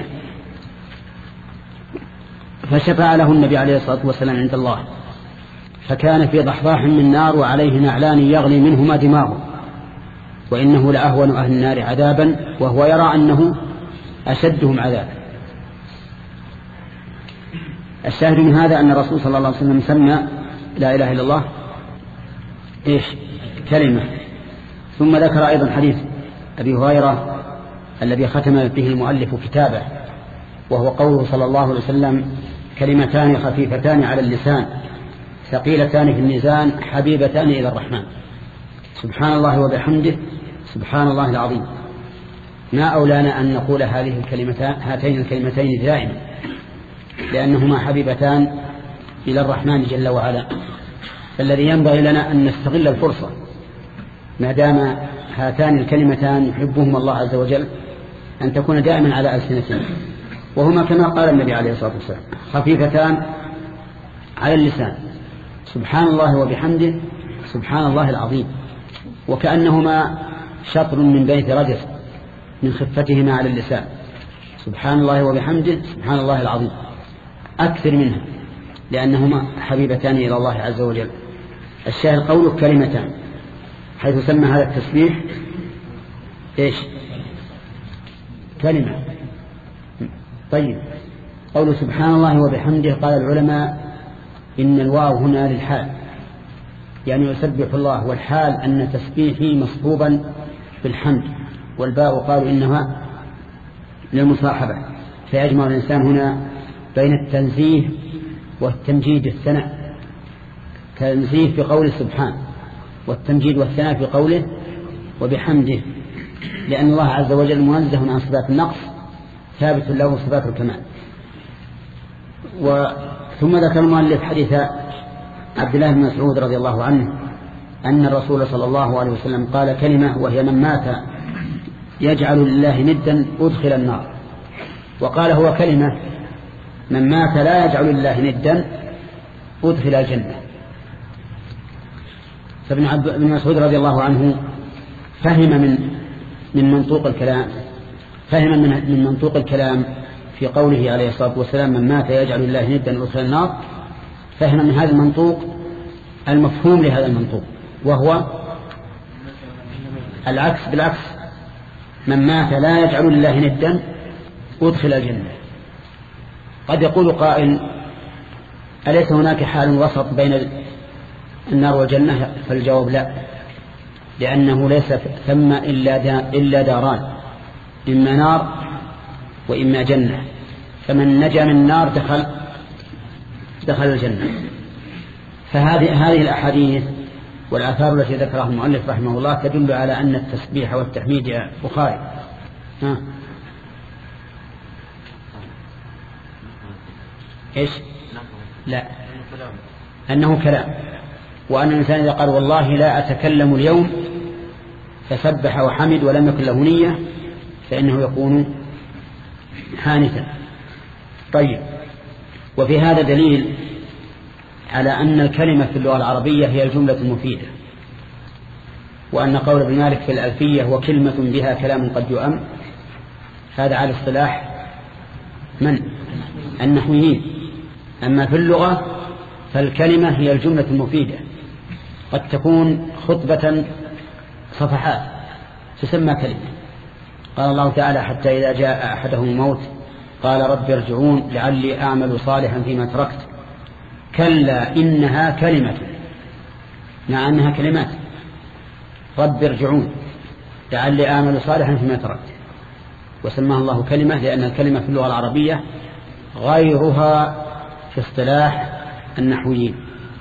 فشفع له النبي عليه الصلاة والسلام عند الله، فكان في ضحضاح من نار وعليه نعلان يغلي منهما دماغه، وإنه لأهون أهل النار عذابا، وهو يرى أنه أشدهم عذابا. الشاهد من هذا أن الرسول صلى الله عليه وسلم سمى لا إله إلا الله إيش؟ كلمة. ثم ذكر أيضا حديث أبي هريرة الذي ختم به المؤلف كتابه، وهو قوله صلى الله عليه وسلم: كلمتان خفيفتان على اللسان ثقيلتان في الميزان حبيبتان إلى الرحمن، سبحان الله وبحمده سبحان الله العظيم. ما أولانا أن نقول هذه الكلمتان هاتين الكلمتين دائما، لأنهما حبيبتان إلى الرحمن جل وعلا. فالذي ينبغي لنا أن نستغل الفرصة ما دام هاتان الكلمتان يحبهما الله عز وجل، أن تكون دائما على ألسنتنا، وهما كما قال النبي عليه الصلاة والسلام: خفيفتان على اللسان، سبحان الله وبحمده سبحان الله العظيم. وكأنهما شطر من بيت رجل من خفتهما على اللسان، سبحان الله وبحمده سبحان الله العظيم، أكثر منها، لأنهما حبيبتان إلى الله عز وجل. الشاهد قوله كلمتان، حيث سمى هذا التسبيح إيش؟ كلمة. طيب، قوله سبحان الله وبحمده، قال العلماء إن الواو هنا للحال، يعني يسبح الله، والحال أن تسبيحه مصحوبا بالحمد، والباء قالوا إنها للمصاحبة، فيجمع الإنسان هنا بين التنزيه والتمجيد الثناء، تنزيه في قول سبحان، والتمجيد والثناء في قوله وبحمده، لأن الله عز وجل منزه عن صفات النقص، ثابت له صفات الكمال. ثم ذكر المؤلف حديث عبد الله بن مسعود رضي الله عنه أن الرسول صلى الله عليه وسلم قال كلمة، وهي: من مات يجعل لله ندا أدخل النار. وقال هو كلمة: من مات لا يجعل لله ندا أدخل الجنة. فابن عبد بن مسعود رضي الله عنه فهم من من منطوق الكلام فهم من من منطوق الكلام في قوله عليه الصلاة والسلام من مات يجعل الله ندا أدخل النار، فهم من هذا المنطوق المفهوم لهذا المنطوق، وهو العكس بالعكس، من مات لا يجعل الله ندا أدخل الجنة. قد يقول قائل أليس هناك حال وسط بين النار والجنة؟ فالجواب لا، لأنه ليس ثم إلا داران، إما نار وإما جنة، فمن نجا من النار دخل دخل الجنة. فهذه هذه الأحاديث والآثار التي ذكرها المؤلف رحمه الله تدل على أن التسبيح والتحميد يا بخاري ها إيش؟ لا، أنه كلام، وأن الإنسان إذا قال والله لا أتكلم اليوم فسبح وحمد ولم يكن له نية فإنه يكون حانثا. طيب، وفي هذا دليل على أن الكلمة في اللغة العربية هي الجملة المفيدة، وأن قول ابن مالك في الألفية وكلمة بها كلام قد يؤم، هذا على اصطلاح من؟ النحويين. أما في اللغة فالكلمة هي الجملة المفيدة، قد تكون خطبة صفحات تسمى كلمة. قال الله تعالى حتى إذا جاء أحدهم الموت قال رب ارجعون لعلي أعمل صالحا فيما تركت كلا إنها كلمة، مع أنها كلمات، رب ارجعون لعلي أعمل صالحا فيما تركت، وسماها الله كلمة لأن الكلمة في اللغة العربية غيرها في اصطلاح النحويين.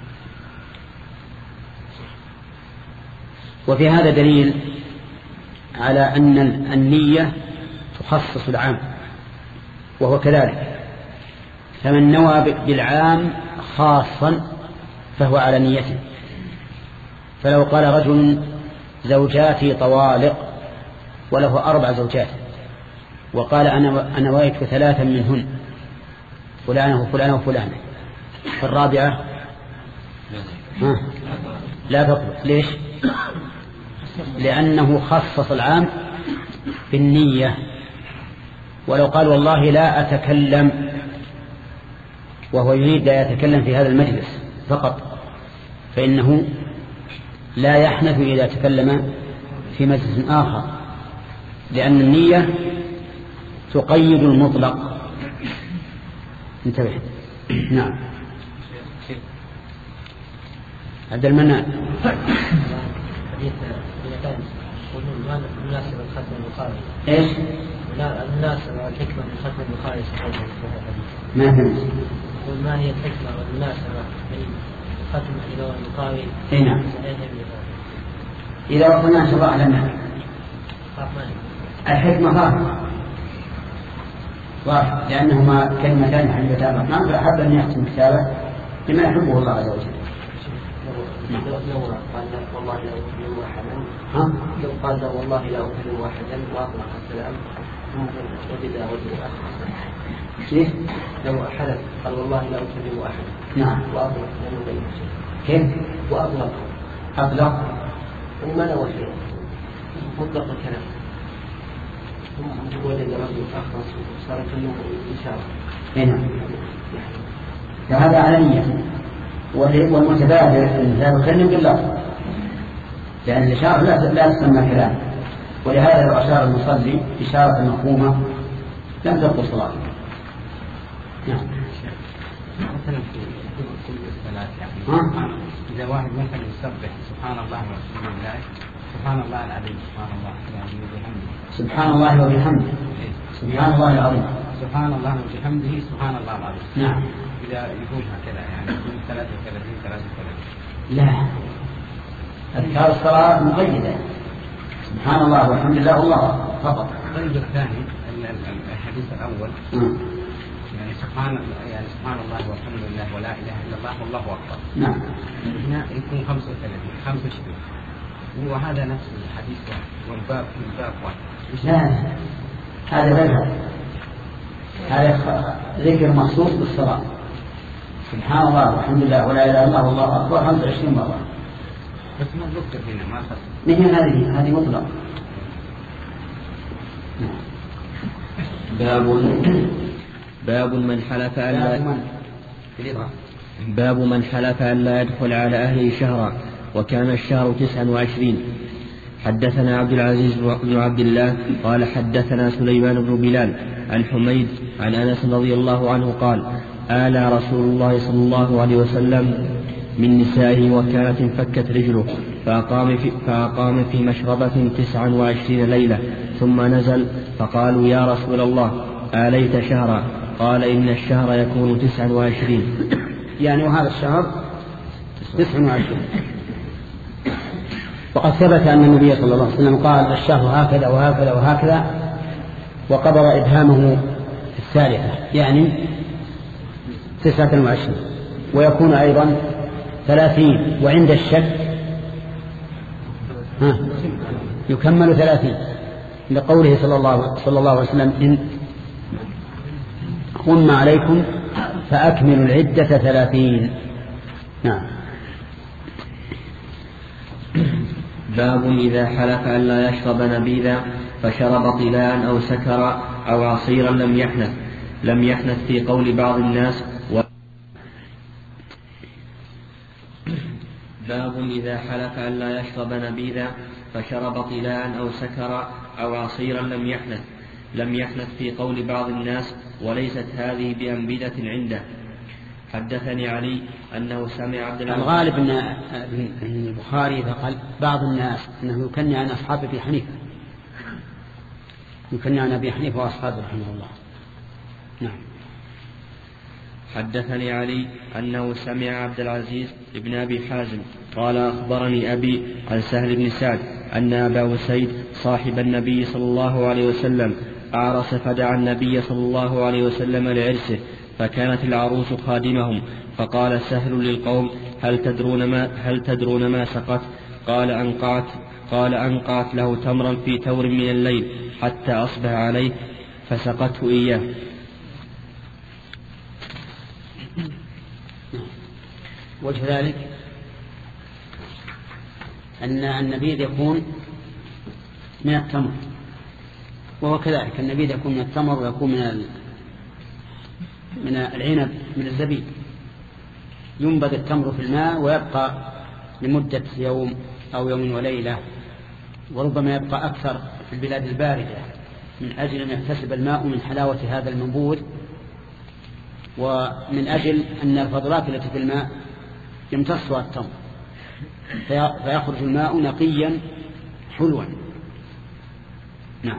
وفي هذا دليل على أن النية تخصص العام، وهو كذلك، فمن نوى بالعام خاصا فهو على نيته. فلو قال رجل زوجاتي طوالق وله أربع زوجات وقال أنا أنا نويت ثلاثا منهن فلانة وفلانة وفلانة، فالرابعة ها لا تطلق. ليش؟ لأنه خصص العام بالنية. ولو قال والله لا أتكلم وهو يريد لا يتكلم في هذا المجلس فقط، فإنه لا يحنث إذا تكلم في مجلس آخر، لأن النية تقيد المطلق. انتبه. نعم. عبد المنان. حديث مناسب الختم البخاري. ايش؟ المناسب الحكمة من ختم البخاري صحيح الحديث. ما فهمت. وما هي الحكمة والمناسبة من ختم الإمام البخاري؟ اي نعم. إذا وصلنا شرع لنا الحكمة ظاهرة ظاهرة لأنهما كلمتان حبيبتان الرحمن، فأحب أن يختم كتابه لما يحبه الله عز وجل. لو قال والله لا أكلم أحدا، ها؟ لو قال والله لا أكلم أحدا وأطلق السلام وبدأ وجه آخر. كيف؟ لو حدث قال والله لا أكلم أحدا. نعم. وأطلق لم يبين شيء. كيف؟ وأطلق. أطلق. وما نوى شيء. مطلق الكلام. ثم وجد رجل آخر صار كله إشارة. هنا. فهذا على نية. والمتبادر الإنسان يكلم بالله، لأن الإشارة لا لا تسمى كلام، ولهذا لو أشار المصلي إشارة مفهومة لم تبطل صلاته. نعم. مثلا في كل الصلاة يعني إذا واحد مثلا يسبح سبحان الله والحمد لله سبحان الله العظيم سبحان الله يعني وبحمده سبحان الله وبحمده سبحان الله العظيم سبحان الله وبحمده سبحان الله العظيم. نعم. إذا يقول هكذا يعني من ثلاثة وثلاثين ثلاثة وثلاثين. لا، أذكار الصلاة مقيدة سبحان الله والحمد لله الله فقط. القيد الثاني الحديث الأول م. يعني سبحان يعني سبحان الله والحمد لله ولا إله إلا الله والله أكبر. نعم. هنا يكون خمسة وثلاثين خمسة وعشرين، وهذا نفس الحديث والباب والباب واحد. لا، هذا غير هذا ذكر مخصوص بالصلاة سبحان الله والحمد لله ولا إله إلا الله والله أكبر خمسة وعشرين مرة. بس ما ذكر هنا ما خص. نهي هذه هذه مطلق. باب باب من حلف أن لا باب من حلف أن لا يدخل على أهله شهرا وكان الشهر تسعا وعشرين. حدثنا عبد العزيز بن عبد الله قال حدثنا سليمان بن بلال عن حميد عن أنس رضي الله عنه قال آلى رسول الله صلى الله عليه وسلم من نسائه وكانت انفكت رجله فأقام في, فأقام في مشربة تسعا وعشرين ليلة ثم نزل فقالوا يا رسول الله آليت شهرا قال إن الشهر يكون تسعا وعشرين. يعني وهذا الشهر تسعا وعشرين. وقد ثبت أن النبي صلى الله عليه وسلم قال الشهر هكذا وهكذا وهكذا وقبر إبهامه في الثالثة يعني تسعة وعشرين ويكون أيضا ثلاثين وعند الشك ها يكمل ثلاثين لقوله صلى الله, صلى الله عليه وسلم إن غم عليكم فأكملوا العدة ثلاثين. نعم. باب إذا حلف أن لا يشرب نبيذا فشرب طلاء أو سكر أو عصيرا لم يحنث لم يحنث في قول بعض الناس. و... باب إذا حلف أن لا يشرب نبيذا فشرب طلاء أو سكر أو عصيرا لم يحنث لم يحنث في قول بعض الناس وليست هذه بأنبذة عنده. حدثني علي أنه سمع عبد العزيز. الغالب أن البخاري إذا قال بعض الناس أنه يكني عن أصحاب أبي حنيفة يكني عن أبي حنيفة وأصحابه رحمه الله. نعم. حدثني علي أنه سمع عبد العزيز ابن أبي حازم قال أخبرني أبي عن سهل بن سعد أن أبا أسيد صاحب النبي صلى الله عليه وسلم أعرس فدعا النبي صلى الله عليه وسلم لعرسه فكانت العروس خادمهم فقال سهل للقوم هل تدرون ما, هل تدرون ما سقت؟ قال أنقعت, قال أنقعت له تمرا في تور من الليل حتى أصبح عليه فسقته إياه. وجه ذلك أن النبيذ يكون من التمر وهو كذلك النبيذ يكون من التمر ويكون من من العنب من الزبيب. ينبذ التمر في الماء ويبقى لمدة يوم أو يوم وليلة وربما يبقى أكثر في البلاد الباردة من أجل أن يكتسب الماء من حلاوة هذا المنبوذ ومن أجل أن الفضلات التي في الماء يمتصها التمر فيخرج الماء نقيا حلوا. نعم.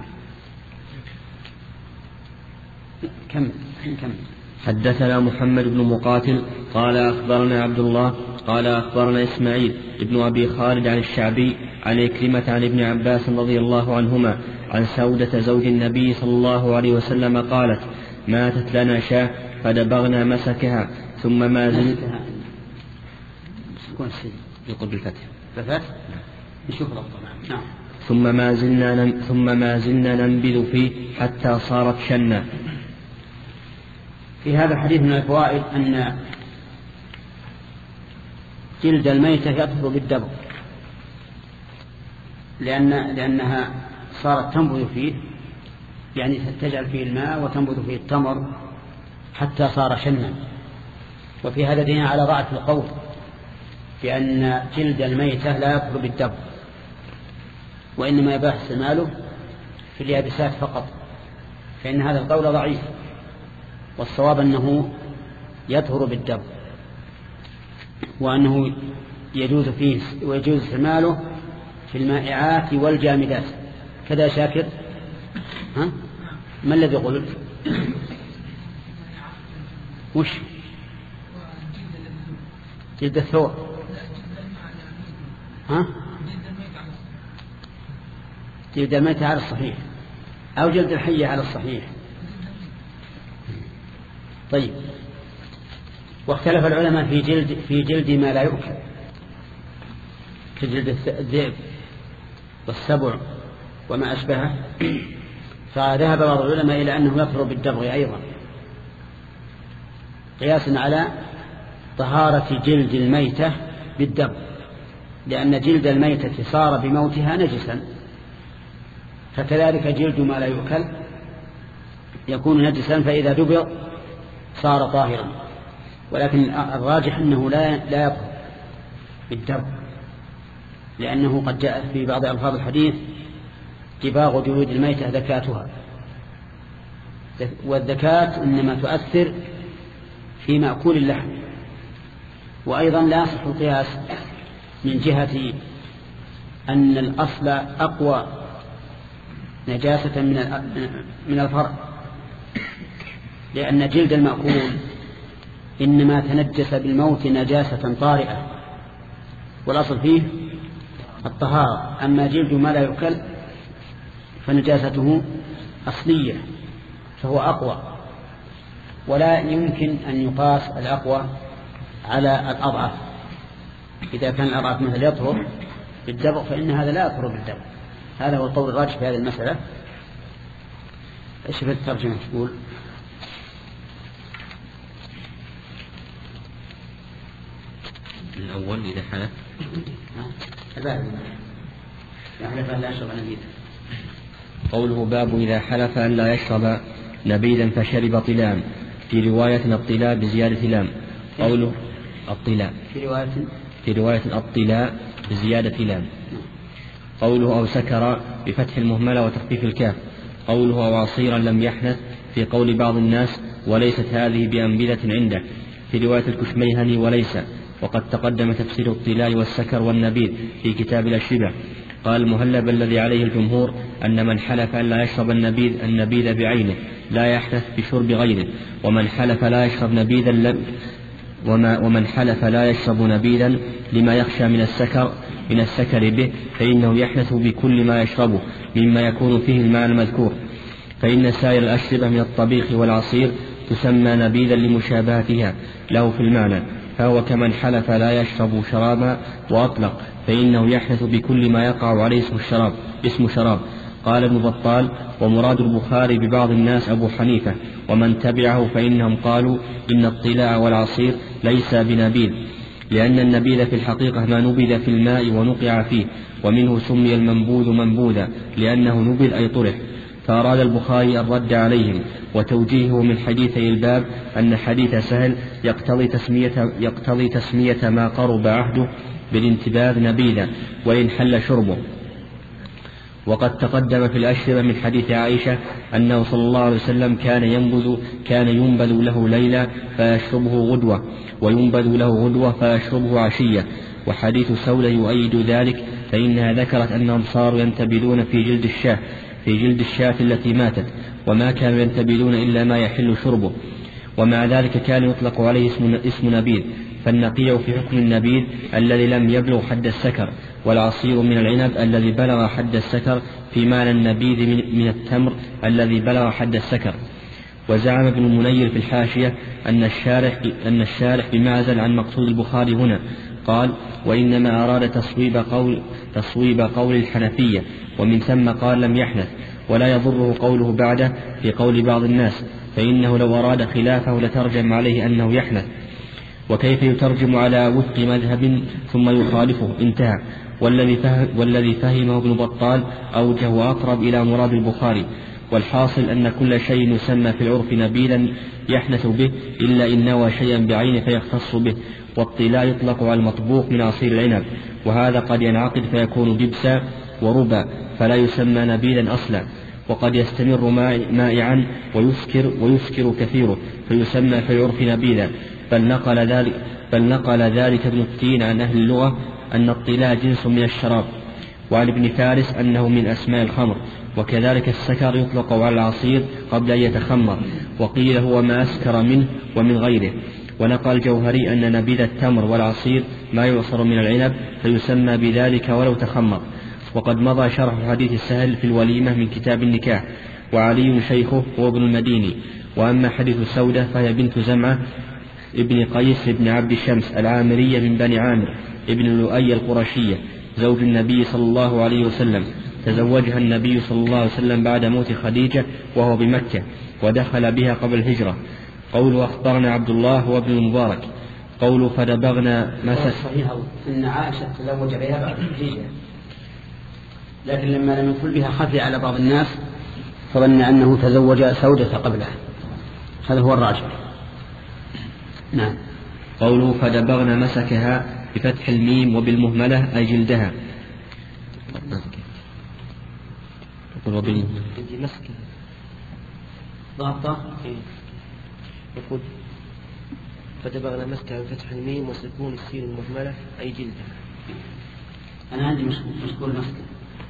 كمل كمل. حدثنا محمد بن مقاتل قال أخبرنا عبد الله قال أخبرنا إسماعيل ابن أبي خالد عن الشعبي عن إكرمة عن ابن عباس رضي الله عنهما عن سودة زوج النبي صلى الله عليه وسلم قالت ماتت لنا شاة فدبغنا مسكها ثم ما زلنا يقول بالفتح بالفتح نشوف نعم ثم ما زلنا ثم ما زلنا ننبذ فيه حتى صارت شنا. في هذا الحديث من الفوائد أن جلد الميتة يطهر بالدبغ لأن لأنها صارت تنبذ فيه يعني تجعل فيه الماء وتنبذ فيه التمر حتى صار شنا. وفي هذا دين على ضعف القول بأن جلد الميتة لا يطهر بالدبغ وإنما يباح استعماله في اليابسات فقط فإن هذا القول ضعيف والصواب أنه يطهر بالدبغ وأنه يجوز فيه ويجوز استعماله في المائعات والجامدات. كذا شاكر ها ما الذي قلت وش جلد الثور ها جلد الميت على الصحيح أو جلد الحية على الصحيح. طيب. واختلف العلماء في جلد في جلد ما لا يؤكل كجلد الذئب والسبع وما أشبهه فذهب بعض العلماء إلى أنه يطهر بالدبغ أيضا قياسا على طهارة جلد الميتة بالدبغ لأن جلد الميتة صار بموتها نجسا فكذلك جلد ما لا يؤكل يكون نجسا فإذا دبغ صار طاهرا، ولكن الراجح أنه لا لا يطهر بالدرب، لأنه قد جاء في بعض ألفاظ الحديث دباغ جلود الميتة ذكاتها، والذكاة إنما تؤثر في مأكول اللحم. وأيضا لا يصح القياس من جهة أن الأصل أقوى نجاسة من الفرع، لأن جلد المأكول إنما تنجس بالموت نجاسة طارئة، والأصل فيه الطهارة. أما جلد ما لا يؤكل فنجاسته أصلية، فهو أقوى، ولا يمكن أن يقاس الأقوى على الأضعف. إذا كان الأضعف مثل يطهر بالدبغ فإن هذا لا يطهر بالدبغ. هذا هو القول الراجح في هذه المسألة. إيش في الترجمة تقول؟ الأول إذا حلف حلف أن لا يشرب نبيذا. قوله باب إذا حلف أن لا يشرب نبيذا فشرب طلام، في رواية الطلاء بزيادة لام. قوله الطلاء في رواية في رواية الطلاء بزيادة لام. قوله أو سكر بفتح المهملة وتخفيف الكاف. قوله أو عصيرا لم يحنث، في قول بعض الناس وليست هذه بأنبذة عنده، في رواية الكشميهني وليس. وقد تقدم تفسير الطلاء والسكر والنبيذ في كتاب الأشربة. قال المهلب الذي عليه الجمهور أن من حلف أن لا يشرب النبيذ النبيذ بعينه لا يحدث بشرب غيره، ومن حلف لا يشرب نبيذا لم وما ومن حلف لا يشرب نبيذا لما يخشى من السكر من السكر به فإنه يحدث بكل ما يشربه مما يكون فيه المعنى المذكور. فإن سائر الأشربة من الطبيخ والعصير تسمى نبيذا لمشابهتها له في المعنى، فهو كمن حلف لا يشرب شرابا وأطلق فإنه يحدث بكل ما يقع عليه اسم الشراب اسم شراب. قال ابن بطال ومراد البخاري ببعض الناس أبو حنيفة ومن تبعه، فإنهم قالوا إن الطلاء والعصير ليس بنبيذ، لأن النبيذ في الحقيقة ما نبذ في الماء ونقع فيه، ومنه سمي المنبوذ منبوذا لأنه نبذ أي طرح. فأراد البخاري الرد عليهم وتوجيهه من حديثي الباب أن حديث سهل يقتضي تسمية, يقتضي تسمية ما قرب عهده بالانتباذ نبيذا وإن حل شربه. وقد تقدم في الأشربة من حديث عائشة أنه صلى الله عليه وسلم كان ينبذ كان ينبذ له ليلا فيشربه غدوة، وينبذ له غدوة فيشربه عشية. وحديث سولة يؤيد ذلك، فإنها ذكرت أنهم صاروا ينتبذون في جلد الشاة في جلد الشاة التي ماتت، وما كانوا ينتبذون إلا ما يحل شربه، ومع ذلك كان يطلق عليه اسم, اسم نبيذ. فالنقيع في حكم النبيذ الذي لم يبلغ حد السكر، والعصير من العنب الذي بلغ حد السكر في معنى النبيذ من, من التمر الذي بلغ حد السكر. وزعم ابن المنير في الحاشية أن الشارح, أن الشارح بمعزل عن مقصود البخاري هنا، قال وإنما أراد تصويب قول, تصويب قول الحنفية، ومن ثم قال لم يحنث. ولا يضره قوله بعده في قول بعض الناس، فإنه لو أراد خلافه لترجم عليه أنه يحنث. وكيف يترجم على وفق مذهب ثم يخالفه؟ انتهى. والذي, فهم والذي فهمه ابن بطال أوجه وأقرب إلى مراد البخاري. والحاصل أن كل شيء يسمى في العرف نبيلا يحنث به إلا إن نوى شيئا بعينه فيختص به. والطلاء يطلق على المطبوخ من عصير العنب، وهذا قد ينعقد فيكون دبسا وربا فلا يسمى نبيلا أصلا. وقد يستمر مائعا ويسكر, ويسكر كثيره فيسمى في العرف نبيلا. بل نقل ذلك, بل نقل ذلك ابن التين عن أهل اللغة أن الطلاء جنس من الشراب، وعن ابن فارس أنه من أسماء الخمر. وكذلك السكر يطلق على العصير قبل أن يتخمر، وقيل هو ما أسكر منه ومن غيره. ونقل الجوهري أن نبيذ التمر والعصير ما يعصر من العنب فيسمى بذلك ولو تخمر. وقد مضى شرح حديث السهل في الوليمة من كتاب النكاح، وعلي شيخه هو ابن المديني. وأما حديث سودة فهي بنت زمعة ابن قيس ابن عبد الشمس العامرية من بني عامر ابن لؤي القرشية، زوج النبي صلى الله عليه وسلم. تزوجها النبي صلى الله عليه وسلم بعد موت خديجة وهو بمكة، ودخل بها قبل الهجرة. قول أخبرنا عبد الله وابن المبارك. قول فدبغنا مسا. صحيح أن عائشة تزوج بها بعد خديجة، لكن لما لم يكن بها خفي على بعض الناس فظن أنه تزوج سودة قبلها. هذا هو الراجح. نعم. قوله فدبغن مسكها بفتح الميم وبالمهملة أي جلدها. يقول وبالمهملة مسكها ضغطة يقول فدبغن مسكها بفتح الميم وسكون السين المهملة أي جلدها. أنا عندي مشكور مسكها.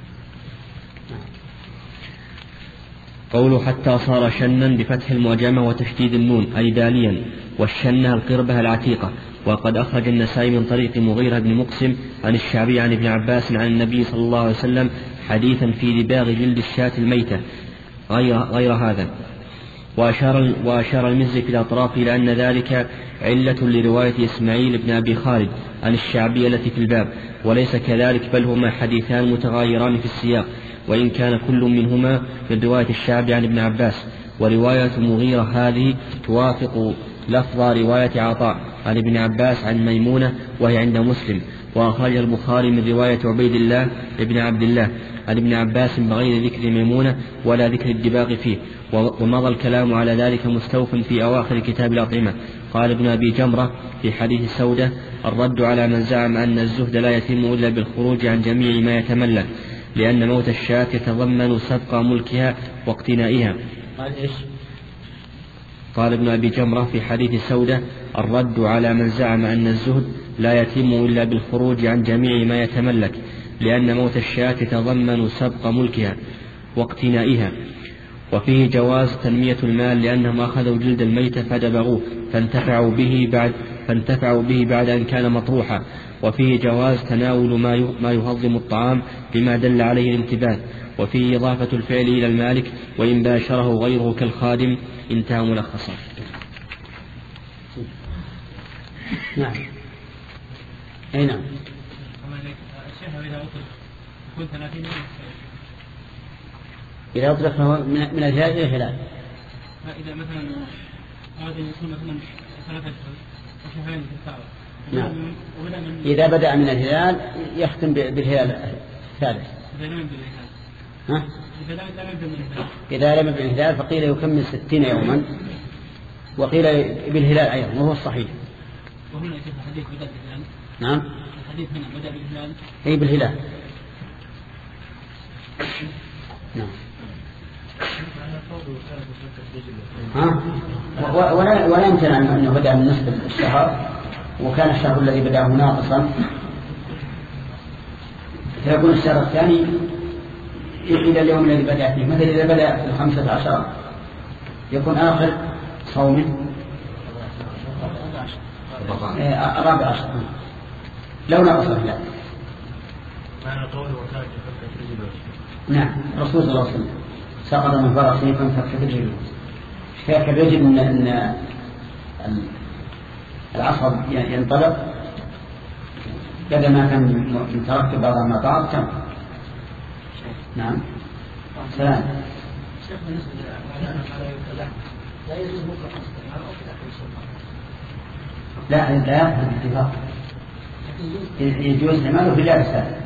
قوله حتى صار شنا بفتح المعجمة وتشديد النون أي داليا، والشنة القربة العتيقة. وقد أخرج النسائي من طريق مغيرة بن مقسم عن الشعبي عن ابن عباس عن النبي صلى الله عليه وسلم حديثا في دباغ جلد الشاة الميتة غير, غير هذا. وأشار, وأشار المزي في الأطراف إلى أن ذلك علة لرواية إسماعيل بن أبي خالد عن الشعبي التي في الباب، وليس كذلك بل هما حديثان متغايران في السياق، وإن كان كل منهما من رواية الشعبي عن ابن عباس. ورواية مغيرة هذه توافق لفظ رواية عطاء عن ابن عباس عن ميمونة وهي عند مسلم. وأخرج البخاري من رواية عبيد الله ابن عبد الله عن ابن عباس بغير ذكر ميمونة ولا ذكر الدباغ فيه، ومضى الكلام على ذلك مستوفا في أواخر كتاب الأطعمة. قال ابن أبي جمرة في حديث سودة الرد على من زعم أن الزهد لا يتم إلا بالخروج عن جميع ما يتملك، لأن موت الشاة يتضمن سبق ملكها واقتنائها. قال إيش؟ قال ابن أبي جمرة في حديث سودة الرد على من زعم أن الزهد لا يتم إلا بالخروج عن جميع ما يتملك، لأن موت الشاة يتضمن سبق ملكها واقتنائها. وفيه جواز تنمية المال لأنهم أخذوا جلد الميت فدبغوه فانتفعوا به بعد فانتفعوا به بعد أن كان مطروحا. وفيه جواز تناول ما يهضم الطعام بما دل عليه الانتباه. وفيه إضافة الفعل إلى المالك وإن باشره غيره كالخادم. انتهى ملخصا. نعم. أي نعم. إذا أطلق فهو من الهلال إلى الهلال. إذا مثلا أراد أن يكون مثلا ثلاثة شهرين في الكعبة. نعم. إذا بدأ من الهلال يختم بالهلال الثالث. إذا لم يبدأ بالهلال. ها؟ إذا لم يبدأ بالهلال. إذا لم يبدأ بالهلال فقيل يكمل ستين يوما، وقيل بالهلال أيضا وهو الصحيح. وهنا يكون الحديث بدأ بالهلال. نعم. الحديث هنا بدأ بالهلال. أي بالهلال. نعم. ها؟ ولا ولا يمكن أنه بدأ من نصف الشهر وكان الشهر الذي بدأه ناقصا، فيكون الشهر الثاني إلى اليوم الذي بدأ فيه. مثل إذا بدأ في الخمسة عشر يكون آخر صومه الرابع عشر لو ناقص الهلال. نعم. الرسول صلى الله عليه وسلم سقط من فرسه فانفك رجله، فكان يجب أن العصب ينطلق بدل ما كان متركب بعض المطار تم. نعم. سلام. لا لا يفهم الاتفاق، يجوز استعماله في لا السابق.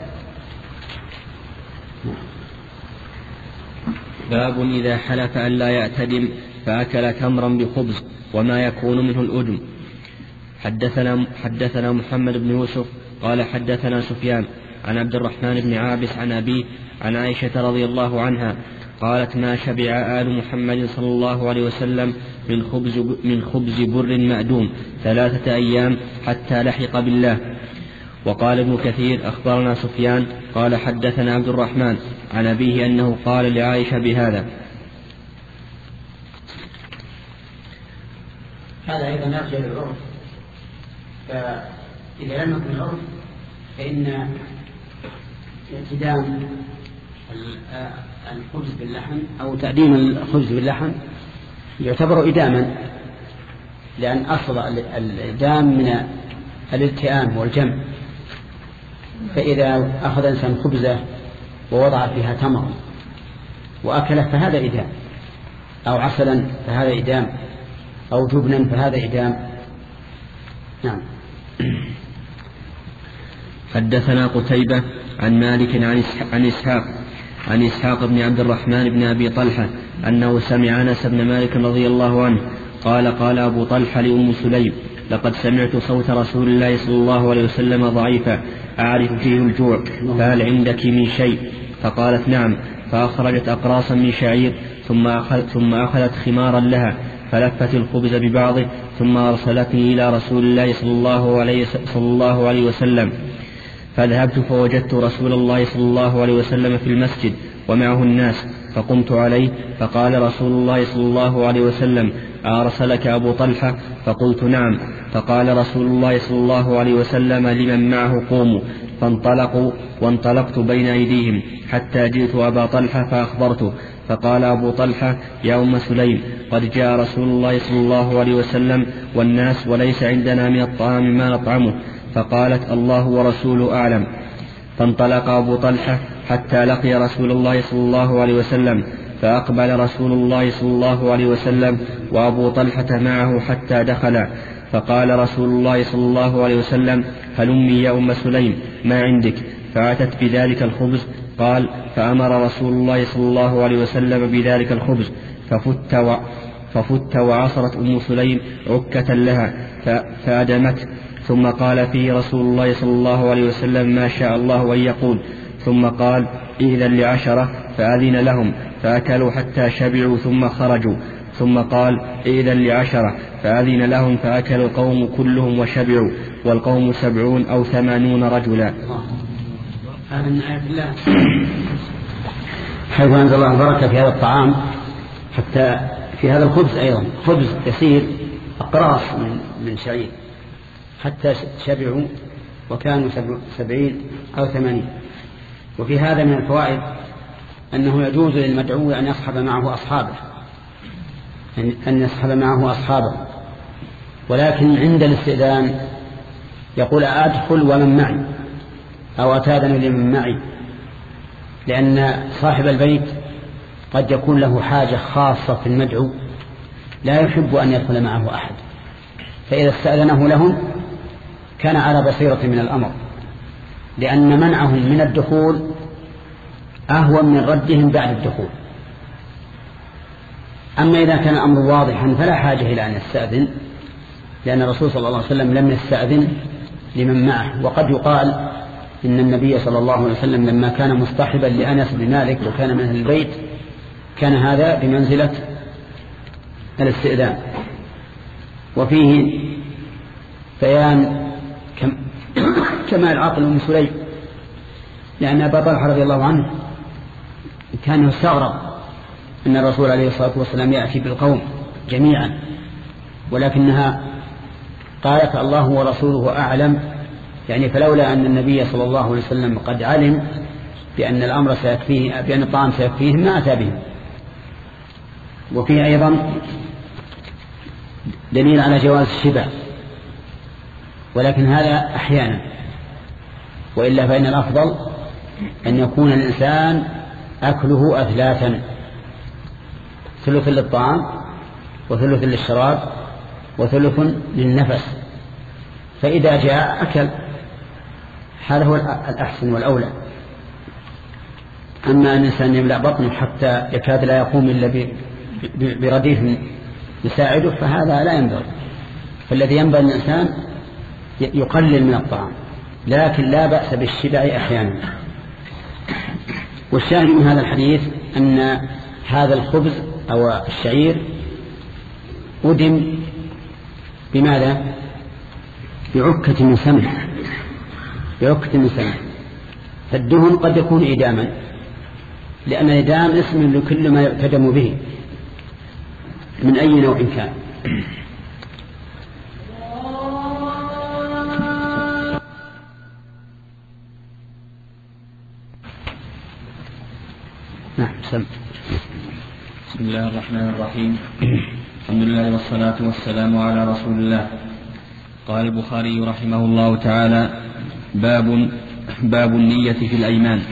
باب إذا حلف أن لا يعتدم فأكل تمرا بخبز وما يكون منه الأجم. حدثنا, حدثنا محمد بن يوسف قال حدثنا سفيان عن عبد الرحمن بن عابس عن أبيه عن عائشة رضي الله عنها قالت ما شبع آل محمد صلى الله عليه وسلم من خبز, من خبز بر مأدوم ثلاثة أيام حتى لحق بالله. وقال ابن كثير أخبرنا سفيان قال حدثنا عبد الرحمن عن أبيه أنه قال لعائشة بهذا. هذا أيضا يرجع للعرف، فإذا لم يكن العرف فإن اعتدام الخبز باللحم أو تقديم الخبز باللحم يعتبر إداما، لأن أصل الإدام من الالتئام والجمع. فإذا أخذ إنسان خبزة ووضع فيها تمر وأكله فهذا إدام، أو عسلا فهذا إدام، أو جبنا فهذا إدام. نعم. حدثنا قتيبة عن مالك عن إسحاق عن إسحاق بن عبد الرحمن بن أبي طلحة أنه سمع أنس بن مالك رضي الله عنه قال قال أبو طلحة لأم سليم لقد سمعت صوت رسول الله صلى الله عليه وسلم ضعيفا أعرف فيه الجوع فهل عندك من شيء؟ فقالت نعم. فأخرجت أقراصا من شعير ثم أخذت, ثم أخذت خمارا لها فلفت الخبز ببعضه ثم أرسلتني إلى رسول الله صلى الله عليه, صلى الله عليه وسلم. فذهبت فوجدت رسول الله صلى الله عليه وسلم في المسجد ومعه الناس فقمت عليه فقال رسول الله صلى الله عليه وسلم أرسلك أبو طلحة؟ فقلت نعم. فقال رسول الله صلى الله عليه وسلم لمن معه قوموا. فانطلقوا وانطلقت بين أيديهم حتى جئت أبا طلحة فأخبرته. فقال أبو طلحة يا أم سليم قد جاء رسول الله صلى الله عليه وسلم والناس وليس عندنا من الطعام ما نطعمه. فقالت الله ورسوله أعلم. فانطلق أبو طلحة حتى لقي رسول الله صلى الله عليه وسلم فأقبل رسول الله صلى الله عليه وسلم وأبو طلحة معه حتى دخل. فقال رسول الله صلى الله عليه وسلم هلمي يا أم سليم ما عندك؟ فأتت بذلك الخبز. قال فأمر رسول الله صلى الله عليه وسلم بذلك الخبز ففت, و... ففت وعصرت أم سليم عكة لها فأدمت. ثم قال فيه رسول الله صلى الله عليه وسلم ما شاء الله أن يقول. ثم قال إذن لعشرة فأذن لهم فأكلوا حتى شبعوا ثم خرجوا. ثم قال إذن لعشرة فأذن لهم فأكلوا القوم كلهم وشبعوا والقوم سبعون أو ثمانون رجلا. هذا من آيات الله حيث أنزل الله البركة في هذا الطعام حتى في هذا الخبز أيضا خبز يسير أقراص من, من شعير حتى شبعوا وكانوا سبعين أو ثمانين. وفي هذا من الفوائد أنه يجوز للمدعو أن يصحب معه أصحابه أن يصحب معه أصحابه ولكن عند الاستئذان يقول أدخل ومن معي أو أتاذن لمن معي، لأن صاحب البيت قد يكون له حاجة خاصة في المدعو لا يحب أن يدخل معه أحد، فإذا استأذنه لهم كان على بصيرة من الأمر، لأن منعهم من الدخول أهون من ردهم بعد الدخول. أما إذا كان الأمر واضحا فلا حاجة إلى أن يستأذن، لأن الرسول صلى الله عليه وسلم لم يستأذن لمن معه. وقد يقال إن النبي صلى الله عليه وسلم لما كان مصطحبا لأنس بن مالك وكان من أهل البيت كان هذا بمنزلة الاستئذان. وفيه بيان كمال عقل أم سليم، لأن أبا طلحة رضي الله عنه كان يستغرب أن الرسول عليه الصلاة والسلام يأتي بالقوم جميعا، ولكنها قالت الله ورسوله أعلم، يعني فلولا أن النبي صلى الله عليه وسلم قد علم بأن الأمر سيكفيه بأن الطعام سيكفيه ما أتى به. وفيه أيضا دليل على جواز الشبع، ولكن هذا أحيانا، وإلا فإن الأفضل أن يكون الإنسان أكله أثلاثا، ثلث للطعام وثلث للشراب وثلث للنفس، فإذا جاء أكل، هذا هو الأحسن والأولى. أما أن الإنسان يملأ بطنه حتى يكاد لا يقوم إلا برديف يساعده فهذا لا ينبغي، فالذي ينبغي الإنسان يقلل من الطعام، لكن لا بأس بالشبع أحيانا. والشاهد من هذا الحديث أن هذا الخبز أو الشعير أدم بماذا؟ بعكة من سمن، بعكة من سمن. فالدهن قد يكون إداما، لأن الإدام اسم لكل ما يعتدم به من أي نوع كان. نعم سم. بسم الله الرحمن الرحيم. الحمد لله والصلاة والسلام على رسول الله. قال البخاري رحمه الله تعالى: باب باب النية في الأيمان.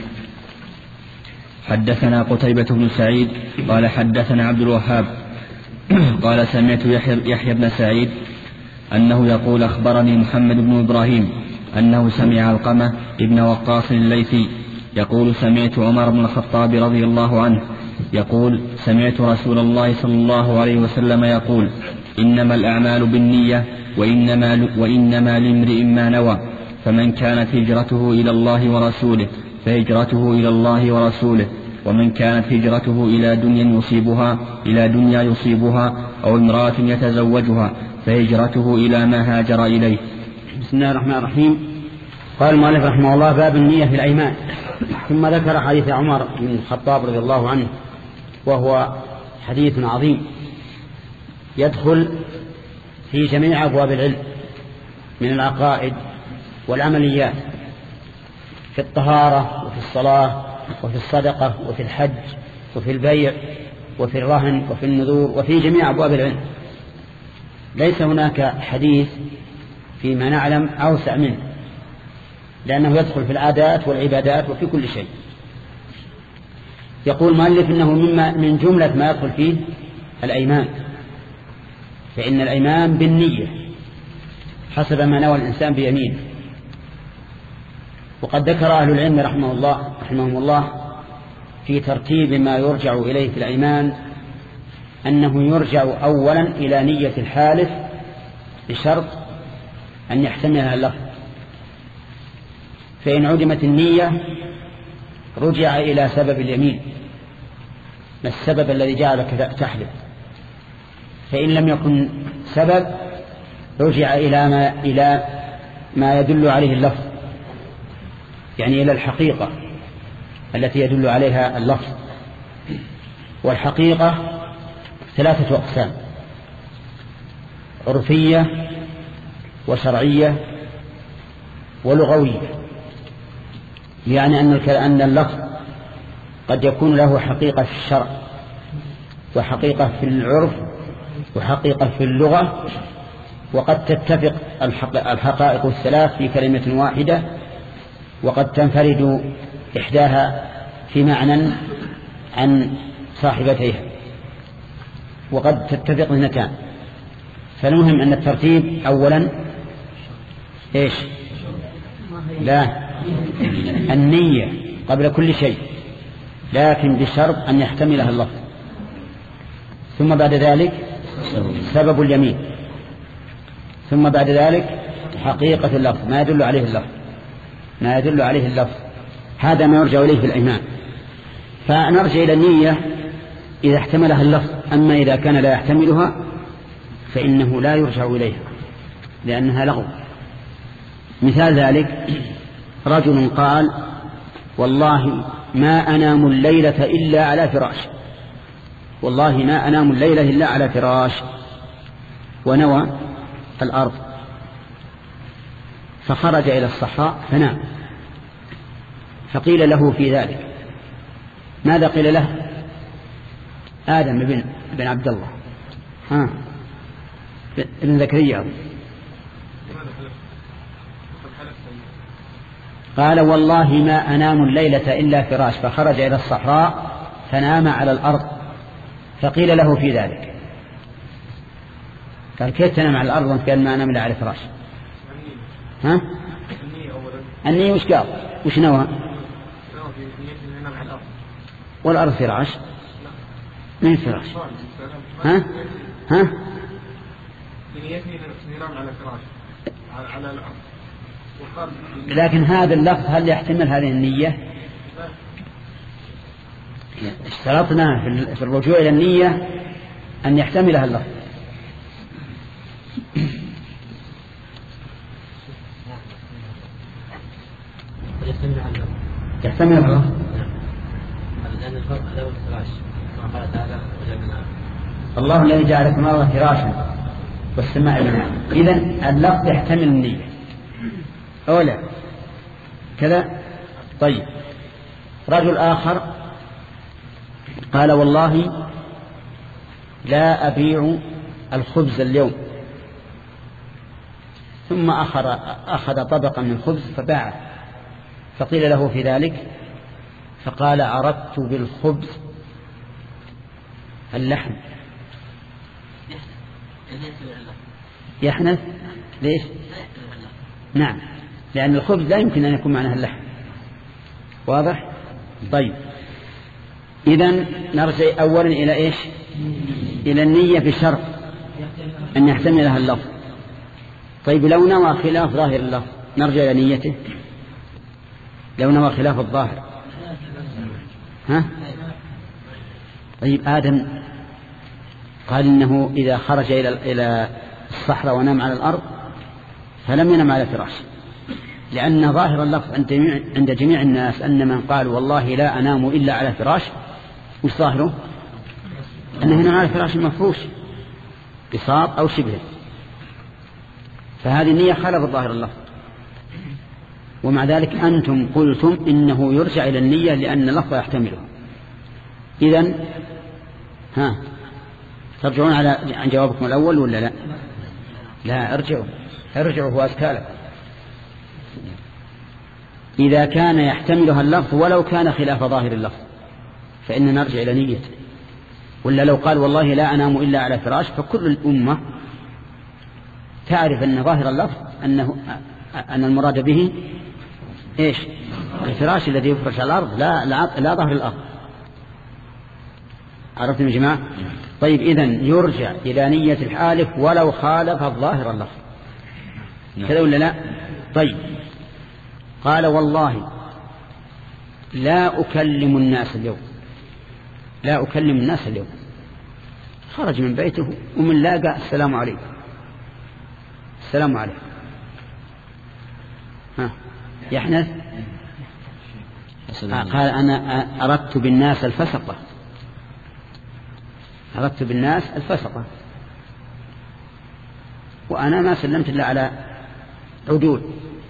حدثنا قتيبة بن سعيد قال حدثنا عبد الوهاب قال سمعت يحيى, يحيى بن سعيد أنه يقول أخبرني محمد بن إبراهيم أنه سمع علقمة ابن وقاص الليثي يقول سمعت عمر بن الخطاب رضي الله عنه يقول سمعت رسول الله صلى الله عليه وسلم يقول: إنما الأعمال بالنية وإنما, وإنما لامرئ ما نوى. فمن كانت هجرته إلى الله ورسوله فهجرته إلى الله ورسوله، ومن كانت هجرته إلى دنيا يصيبها إلى دنيا يصيبها أو امرأة يتزوجها فهجرته إلى ما هاجر إليه. بسم الله الرحمن الرحيم. قال المؤلف رحمه الله: باب النية في الأيمان. ثم ذكر حديث عمر بن الخطاب رضي الله عنه، وهو حديث عظيم يدخل في جميع أبواب العلم من العقائد والعمليات، في الطهارة وفي الصلاة وفي الصدقة وفي الحج وفي البيع وفي الرهن وفي النذور وفي جميع أبواب العلم. ليس هناك حديث فيما نعلم أوسع منه، لأنه يدخل في العادات والعبادات وفي كل شيء. يقول مؤلف إنه مما من جملة ما يدخل فيه الأيمان، فإن الأيمان بالنية حسب ما نوى الإنسان بيمينه. وقد ذكر أهل العلم رحمه الله رحمهم الله في ترتيب ما يرجع إليه في الأيمان أنه يرجع أولا إلى نية الحالف بشرط أن يحتملها اللفظ، فإن عدمت النية رجع إلى سبب اليمين، ما السبب الذي جعلك تحلف. فإن لم يكن سبب رجع إلى ما, إلى ما يدل عليه اللفظ، يعني إلى الحقيقة التي يدل عليها اللفظ. والحقيقة ثلاثة أقسام: عرفية وشرعية ولغوية. يعني أن اللفظ قد يكون له حقيقة في الشرع وحقيقة في العرف وحقيقة في اللغة، وقد تتفق الحقائق الثلاث في كلمة واحدة، وقد تنفرد إحداها في معنى عن صاحبتيها، وقد تتفق اثنتان. فالمهم أن الترتيب أولا إيش؟ لا، النية قبل كل شيء، لكن بشرط أن يحتملها اللفظ. ثم بعد ذلك سبب اليمين، ثم بعد ذلك حقيقة اللفظ، ما يدل عليه اللفظ ما يدل عليه اللفظ هذا ما يرجع إليه في الأيمان. فنرجع إلى النية إذا احتملها اللفظ، أما إذا كان لا يحتملها فإنه لا يرجع إليها لأنها لغو. مثال ذلك: رجل قال: والله ما أنام الليلة إلا على فراش، والله ما أنام الليلة إلا على فراش، ونوى الأرض، فخرج إلى الصحراء فنام. فقيل له في ذلك ماذا قيل له؟ آدم بن, بن عبد الله ها ابن زكريا قال: والله ما أنام الليلة إلا فراش، فخرج إلى الصحراء فنام على الأرض. فقيل له في ذلك قال: كيف تنام على الأرض وانت قال ما أنام إلا على فراش؟ ها؟ النية وش قال؟ وش نوى؟ والأرض فراش؟ من فراش؟ ها؟ ها؟ لكن هذا اللفظ هل يحتمل هذه النية؟ اشترطنا في الرجوع إلى النية أن يحتملها اللفظ. يحتملها اللفظ لأن الفرق له الفراش، كما قال تعالى: الله الذي جعلكم الأرض فراشا والسماء بناء. إذن اللفظ يحتمل النية أولا كذا. طيب، رجل آخر قال: والله لا أبيع الخبز اليوم، ثم أخذ, أخذ طبقا من خبز فباعه. فقيل له في ذلك فقال: أردت بالخبز اللحم. يحنث ليش؟ نعم، لأن الخبز لا يمكن أن يكون معناها اللحم. واضح؟ طيب، إذن نرجع أولا إلى إيش؟ إلى النية بشرط أن يحتملها اللفظ. طيب لو نوى خلاف ظاهر اللفظ نرجع إلى نيته. لو نوى خلاف الظاهر ها؟ طيب آدم قال إنه إذا خرج إلى إلى الصحراء ونام على الأرض فلم ينم على فراش، لأن ظاهر اللفظ عند جميع, عند جميع الناس أن من قال والله لا أنام إلا على فراش وش ظاهره؟ أنه ينام على فراش مفروش بساط أو شبه، فهذه النية خالفت ظاهر اللفظ. ومع ذلك أنتم قلتم إنه يرجع إلى النية لأن اللفظ يحتمله. إذن ها ترجعون على عن جوابكم الأول ولا لا؟ لا ارجعوا ارجعوا هو أزكى لكم. إذا كان يحتملها اللفظ ولو كان خلاف ظاهر اللفظ فإن نرجع إلى نيته. ولا لو قال والله لا أنام إلا على فراش فكل الأمة تعرف أن ظاهر اللفظ أنه أن المراد به إيش؟ الفراش الذي يفرش على الأرض لا لا, لا ظهر الأرض. عرفتم يا جماعة؟ طيب إذن يرجع إلى نية الحالف ولو خالف الظاهر اللفظ كذا ولا لا؟ طيب قال والله لا أكلم الناس اليوم، لا أكلم الناس اليوم. خرج من بيته ومن لاقى السلام عليكم السلام عليكم ها يحنث. قال أنا أردت بالناس الفسقة، أردت بالناس الفسقة وأنا ما سلمت إلا على عدول.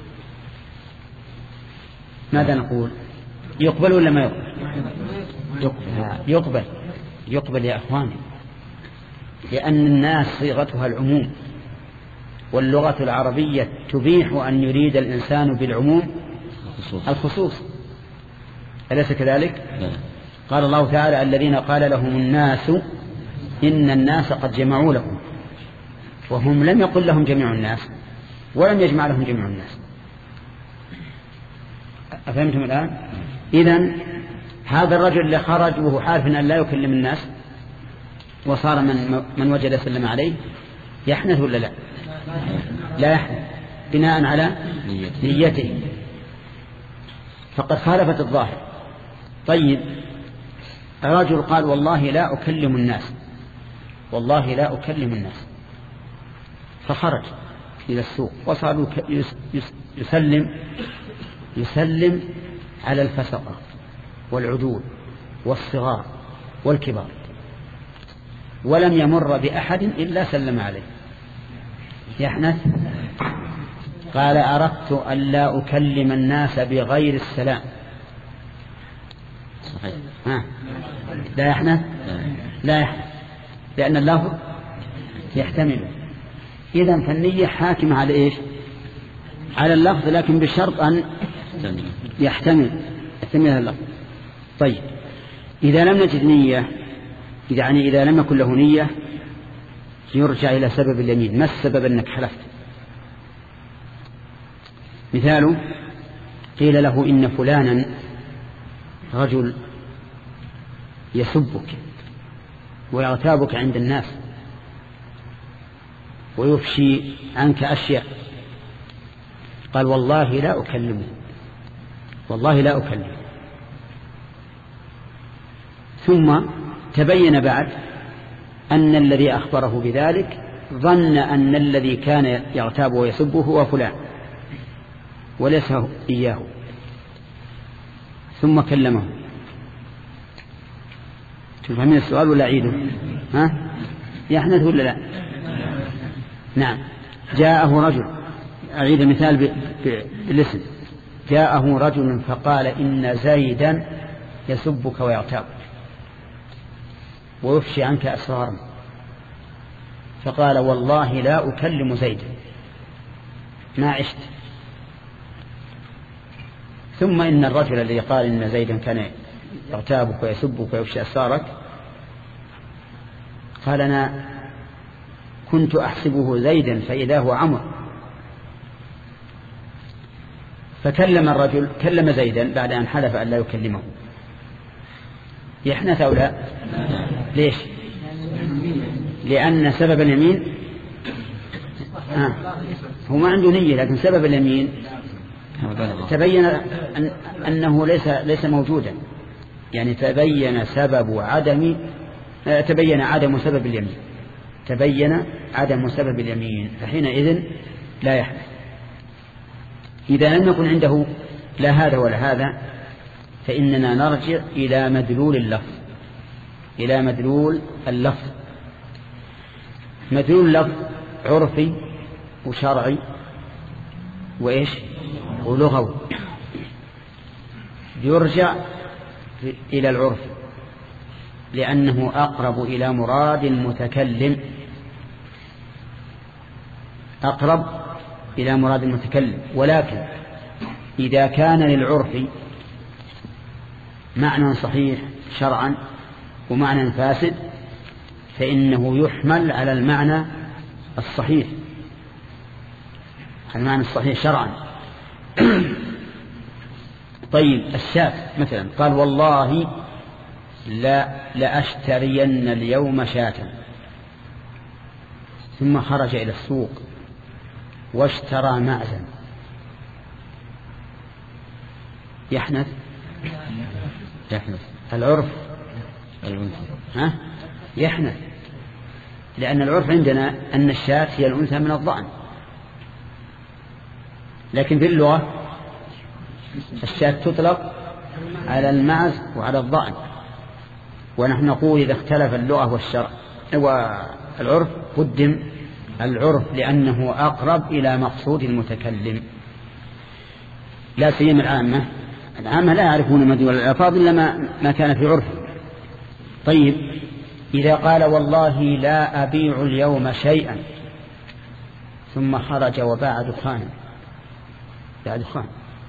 ماذا نقول؟ يقبل ولا ما يقبل؟ يقبل يقبل, يقبل يا أخواني، لأن الناس صيغتها العموم، واللغة العربية تبيح أن يريد الإنسان بالعموم الخصوص، أليس كذلك؟ قال الله تعالى الذين قال لهم الناس إن الناس قد جمعوا لهم، وهم لم يقل لهم جميع الناس ولم يجمع لهم جميع الناس. أفهمتم الآن؟ إذن هذا الرجل اللي خرج وهو حالف أن لا يكلم الناس وصار من, من وجد سلم عليه يحنث ولا لا؟ لا يحنث بناء على نيته، فقد خالفت الظاهر. طيب رجل قال والله لا أكلم الناس، والله لا أكلم الناس، فخرج إلى السوق وصار يسلم يسلم على الفسقة والعدول والصغار والكبار، ولم يمر بأحد إلا سلم عليه. يحنث؟ قال أردت أن لا أكلم الناس بغير السلام. صحيح. ها. لا يحنث؟ لا يحنث، لأن اللفظ يحتمل. إذن فالنية حاكمة على إيش؟ على اللفظ، لكن بشرط أن يحتمل يحتمل اللفظ. طيب إذا لم نجد نية، يعني إذا لم يكن له نية يرجع إلى سبب اليمين. ما السبب؟ أنك حلفت. مثاله قيل له إن فلانا رجل يسبك ويغتابك عند الناس ويفشي عنك أشياء، قال والله لا أكلمه، والله لا أكلمه. ثم تبين بعد أن الذي أخبره بذلك ظن أن الذي كان يغتاب ويسبه هو فلان وليس إياه، ثم كلمه. تفهمين السؤال ولا أعيده؟ ها؟ يحنث ولا لا؟ نعم. جاءه رجل، أعيد المثال بالاسم، جاءه رجل فقال إن زيدا يسبك ويغتابك ويفشي عنك أسرارا، فقال والله لا أكلم زيدا ما عشت. ثم إن الرجل الذي قال إن زيدا كان يغتابك ويسبك ويفشي أسرارك قال أنا كنت أحسبه زيدا فإذا هو عمر. فكلم الرجل، كلم زيدا بعد أن حلف أن لا يكلمه. يحنث أو لا؟ ليش؟ لأن سبب اليمين آه. هو ما عنده نية، لكن سبب اليمين تبين أن أنه ليس ليس موجودا، يعني تبين سبب عدم تبين عدم سبب اليمين تبين عدم سبب اليمين فحينئذ لا يحدث. إذا لم يكن عنده لا هذا ولا هذا فإننا نرجع إلى مدلول اللفظ إلى مدلول اللفظ مدلول اللفظ عرفي وشرعي وإيش ولغوي. يرجع إلى العرف لأنه أقرب إلى مراد المتكلم أقرب إلى مراد المتكلم. ولكن إذا كان للعرف معنى صحيح شرعا ومعنى فاسد فإنه يحمل على المعنى الصحيح المعنى الصحيح شرعا. طيب الشاة مثلا قال والله لا لأشترين اليوم شاة، ثم خرج إلى السوق واشترى معزا، يحنث يحنث العرف ها يحنث، لأن العرف عندنا أن الشاة هي الأنثى من الضأن، لكن في اللغة الشاة تطلق على المعز وعلى الضأن، ونحن نقول إذا اختلف اللغة والشرع والعرف قدم العرف لأنه أقرب إلى مقصود المتكلم. لا سيما العامة العامة لا يعرفون مدلول الألفاظ إلا ما, ما كان في عرف. طيب إذا قال والله لا أبيع اليوم شيئا ثم خرج وباع دخانا باع دخان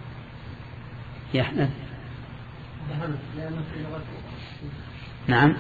يحنث نعم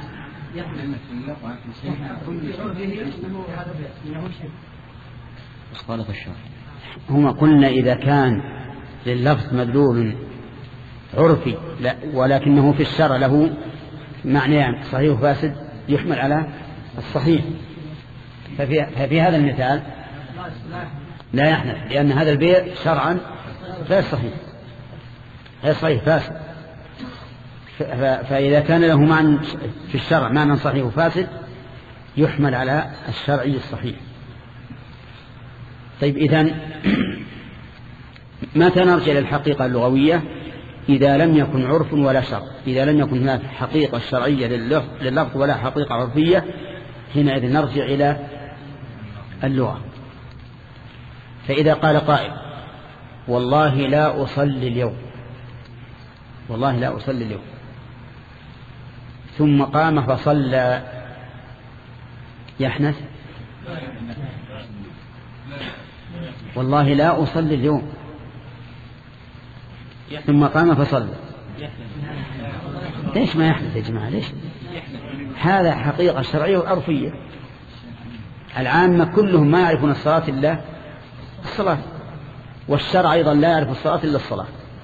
هما قلنا إذا كان لللفظ مدلول عرفي لا ولكنه في الشرع له معنيان صحيح وفاسد يحمل على الصحيح، ففي, ففي هذا المثال لا يحنث لأن هذا البيع شرعا غير صحيح غير صحيح فاسد. فإذا كان له معنى في الشرع معنى صحيح وفاسد يحمل على الشرعي الصحيح. طيب إذن متى نرجع للحقيقة اللغوية؟ إذا لم يكن عرف ولا شرع، إذا لم يكن هناك حقيقة شرعية لللفظ ولا حقيقة عرفية حينئذ نرجع إلى اللغة. فإذا قال قائل والله لا أصلي اليوم والله لا أصلي اليوم ثم قام فصلى يحنث والله لا أصلي اليوم ثم قام فصلى ليش ما يحدث يا جماعة؟ ليش؟ هذا حقيقة شرعية وعرفية. العامة كلهم ما يعرفون الصلاة إلا الصلاة، والشرع أيضا لا يعرف الصلاة إلا الصلاة.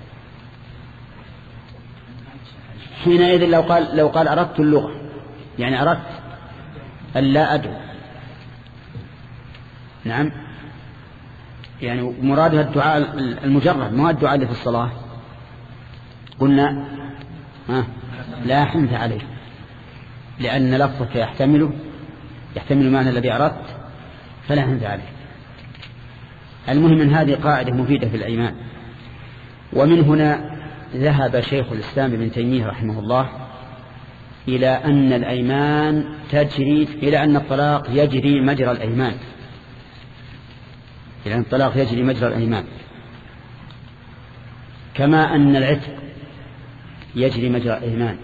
حينئذ لو قال لو قال أردت اللغة يعني أردت أن لا أدعو، نعم يعني مرادها الدعاء المجرد ما الدعاء اللي في الصلاة، قلنا ها لا حنث عليه لأن لفظك يحتمله يحتمل المعنى الذي أردت فلا حنث عليه. المهم من هذه قاعدة مفيدة في الأيمان. ومن هنا ذهب شيخ الإسلام ابن تيمية رحمه الله إلى أن الأيمان تجري إلى أن الطلاق يجري مجرى الأيمان إلى أن الطلاق يجري مجرى الأيمان، كما أن العتق يجري مجرى الأيمان.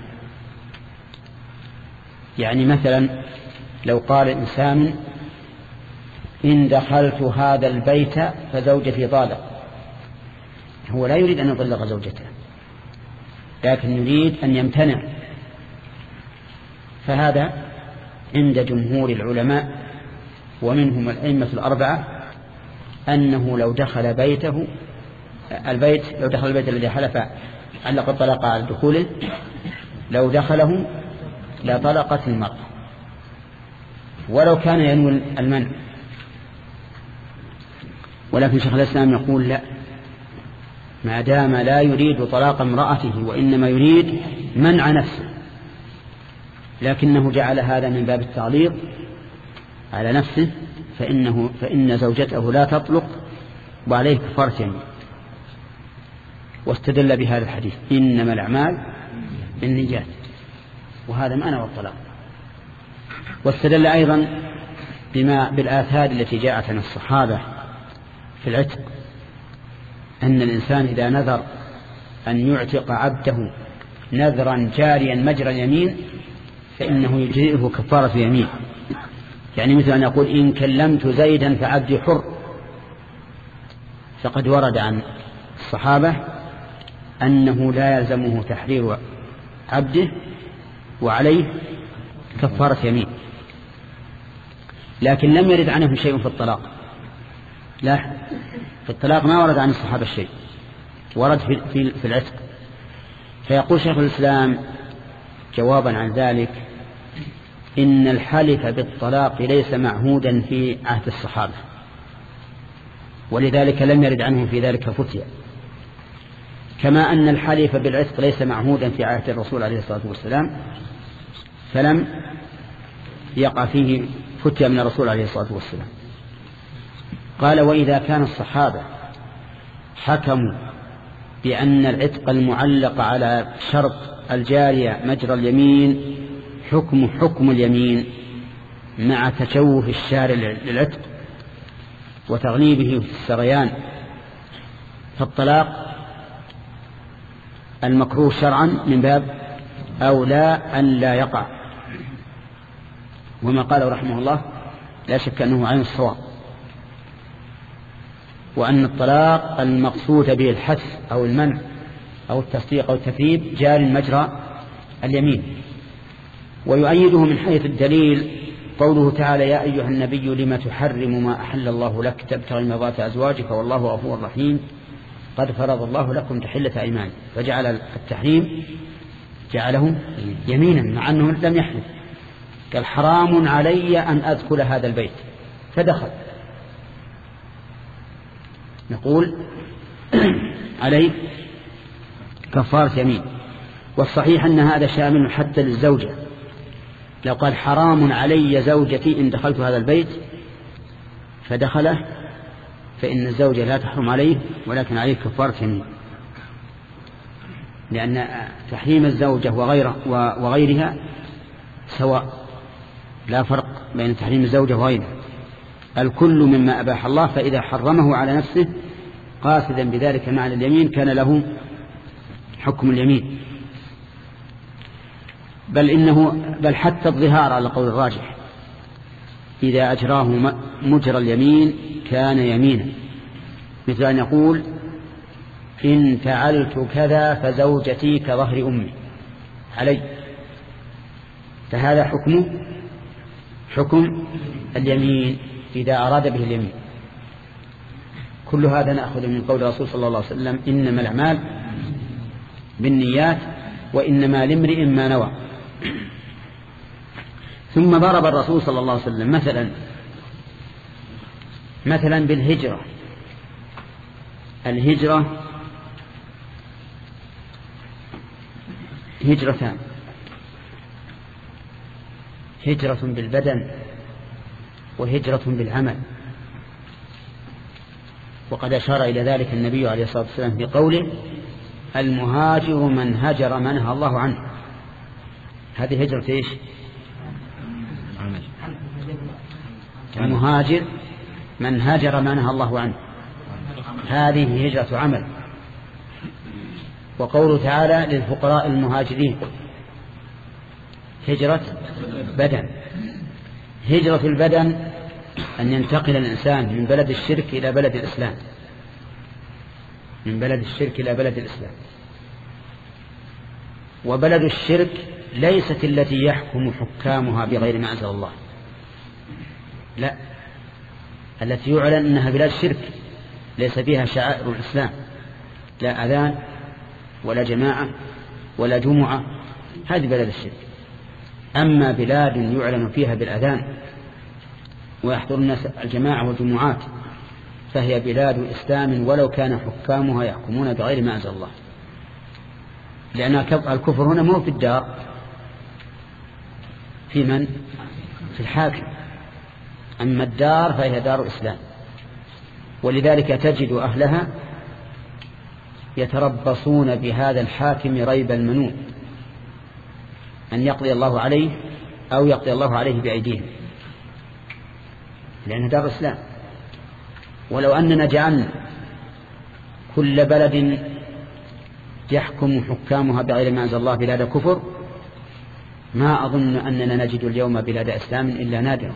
يعني مثلا لو قال إنسان إن دخلت هذا البيت فزوجتي طالق، هو لا يريد أن يطلق زوجته لكن يريد أن يمتنع، فهذا عند جمهور العلماء ومنهم الأئمة الأربعة أنه لو دخل بيته البيت لو دخل البيت الذي حلف علق الطلاق على دخوله لو دخله لا طلقت المرأة ولو كان ينوي المنع. ولكن شيخ الإسلام يقول لا، ما دام لا يريد طلاق امرأته وإنما يريد منع نفسه، لكنه جعل هذا من باب التغليظ على نفسه، فإنه فإن زوجته لا تطلق وعليه كفارة يمين. واستدل بهذا الحديث إنما الأعمال بالنيات، وهذا معنى والطلاق. واستدل أيضا بما بالآثار التي جاءت عن الصحابة في العتق، أن الإنسان إذا نذر أن يعتق عبده نذرا جاريا مجرى اليمين فإنه يجزئه كفارة يمين. يعني مثل أن يقول إن كلمت زيدا فعبدي حر، فقد ورد عن الصحابة أنه لا يلزمه تحرير عبده وعليه كفارة يمين، لكن لم يرد عنهم شيء في الطلاق. لا، في الطلاق ما ورد عن الصحابة الشيء، ورد في, في, في العتق. فيقول شيخ الإسلام جوابا عن ذلك إن الحلف بالطلاق ليس معهودا في عهد الصحابة، ولذلك لم يرد عنهم في ذلك فتيا، كما أن الحلف بالعتق ليس معهودا في عهد الرسول عليه الصلاة والسلام، فلم يقع فيه فتيا من الرسول عليه الصلاة والسلام. قال وإذا كان الصحابة حكموا بأن العتق المعلق على شرط الجارية مجرى اليمين حكم حكم اليمين مع تشوه الشارع للعتق وتغليبه في السريان، فالطلاق المكروه شرعا من باب أولى أن لا يقع. وما قاله رحمه الله لا شك أنه عين الصواب، وأن الطلاق المقصود به الحث أو المنع أو التصديق أو التثريب جار مجرى اليمين. ويؤيده من حيث الدليل قوله تعالى يا أيها النبي لما تحرم ما أحل الله لك تبتغي مرضات أزواجك والله غفور رحيم قد فرض الله لكم تحلة أيمان، فجعل التحريم جعله يمينا مع أنه لم يحلف، قال حرام علي أن أدخل هذا البيت فدخل، نقول عليه كفارة يمين. والصحيح أن هذا شامل حتى للزوجة، لو قال حرام علي زوجتي إن دخلت هذا البيت فدخله فإن الزوجة لا تحرم عليه ولكن عليه كفارة يمين، لأن تحريم الزوجة وغيره وغيرها سواء، لا فرق بين تحريم الزوجة وغيرها، الكل مما أباح الله، فإذا حرمه على نفسه قاصدا بذلك معنى اليمين كان له حكم اليمين. بل إنه بل حتى الظهار على قول الراجح إذا أجراه مجرى اليمين كان يمينا، مثل أن يقول إن فعلت كذا فزوجتي كظهر أمي علي، فهذا حكمه حكم اليمين إذا أراد به اليمين. كل هذا نأخذ من قول الرسول صلى الله عليه وسلم إنما الأعمال بالنيات وإنما لامرئ ما نوى. ثم ضرب الرسول صلى الله عليه وسلم مثلا مثلا بالهجرة. الهجرة هجرتان، هجرة بالبدن وهجرة بالعمل، وقد أشار إلى ذلك النبي عليه الصلاة والسلام في قوله المهاجر من هجر من نهى الله عنه. هذه هجرة إيش؟ المهاجر من هاجر ما نهى الله عنه، هذه هجرة عمل. وقوله تعالى للفقراء المهاجرين هجرة بدن. هجرة البدن أن ينتقل الإنسان من بلد الشرك إلى بلد الإسلام، من بلد الشرك إلى بلد الإسلام. وبلد الشرك ليست التي يحكم حكامها بغير ما أنزل الله، لا، التي يعلن أنها بلاد شرك ليس فيها شعائر الإسلام، لا أذان ولا جماعة ولا جمعة، هذه بلاد الشرك. أما بلاد يعلن فيها بالأذان ويحضر الناس الجماعة والجمعات فهي بلاد إسلام ولو كان حكامها يحكمون بغير ما أنزل الله، لأن الكفر هنا مو في الدار، في من؟ في الحاكم. أما الدار فهي دار إسلام، ولذلك تجد أهلها يتربصون بهذا الحاكم ريب المنون أن يقضي الله عليه أو يقضي الله عليه بأيديهم، لأنها دار إسلام. ولو أننا جعلنا كل بلد يحكم حكامها بغير ما أنزل الله بلاد كفر، ما أظن أننا نجد اليوم بلاد إسلام إلا نادرا.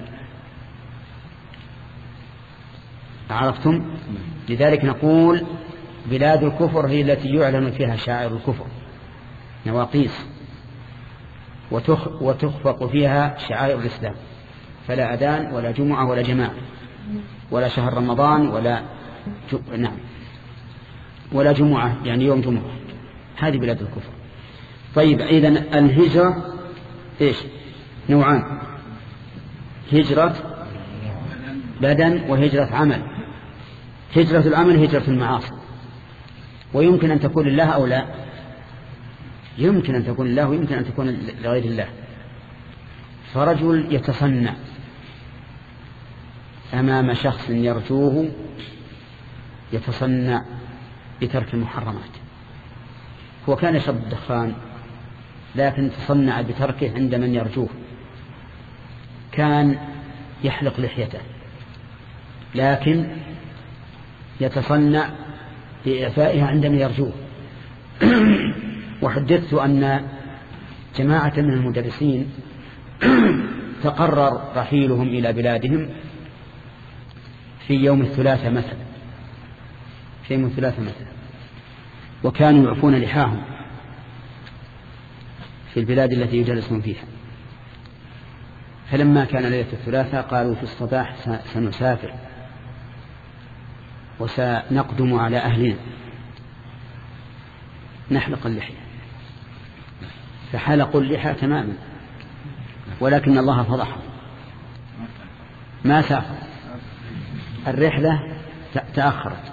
عرفتم؟ لذلك نقول بلاد الكفر هي التي يعلن فيها شعائر الكفر، نواقيس، وتخفق فيها شعائر الإسلام، فلا أذان ولا جمعة ولا جماعة ولا شهر رمضان ولا ج... نعم ولا جمعة، يعني يوم جمعة. هذه بلاد الكفر. طيب، إذن الهجرة إيش؟ نوعان: هجرة بدن وهجرة عمل. هجرة العمل هجرة المعاصي، ويمكن أن تكون لله أو لا، يمكن أن تكون لله ويمكن أن تكون لغير الله. فرجل يتصنع أمام شخص يرجوه، يتصنع بترك المحرمات. هو كان يشرب الدخان لكن تصنع بتركه عند من يرجوه. كان يحلق لحيته لكن يتصنع بإعفائها عند من يرجوه. وحدثت أن جماعة من المدرسين تقرر رحيلهم إلى بلادهم في يوم الثلاثاء مثلا، في يوم الثلاثاء مثلا، وكانوا يعفون لحاهم في البلاد التي يجلسون فيها. فلما كان ليلة الثلاثاء قالوا في الصباح سنسافر وسنقدم على أهلنا نحلق اللحية. فحلقوا اللحى تماما، ولكن الله فضحهم، ما سافر، الرحلة تأخرت.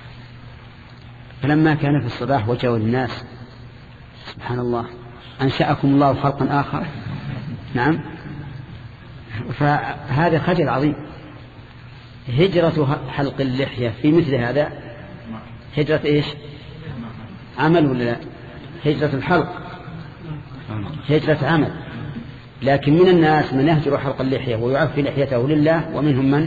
فلما كان في الصباح وجهوا الناس: سبحان الله، أنشأكم الله خلقا آخر. نعم، فهذا خجل عظيم. هجرة حلق اللحية في مثل هذا هجرة إيش؟ عمل ولا لا؟ هجرة الحلق هجرة عمل. لكن من الناس من يهجر حلق اللحية ويعفي لحيته لله، ومنهم من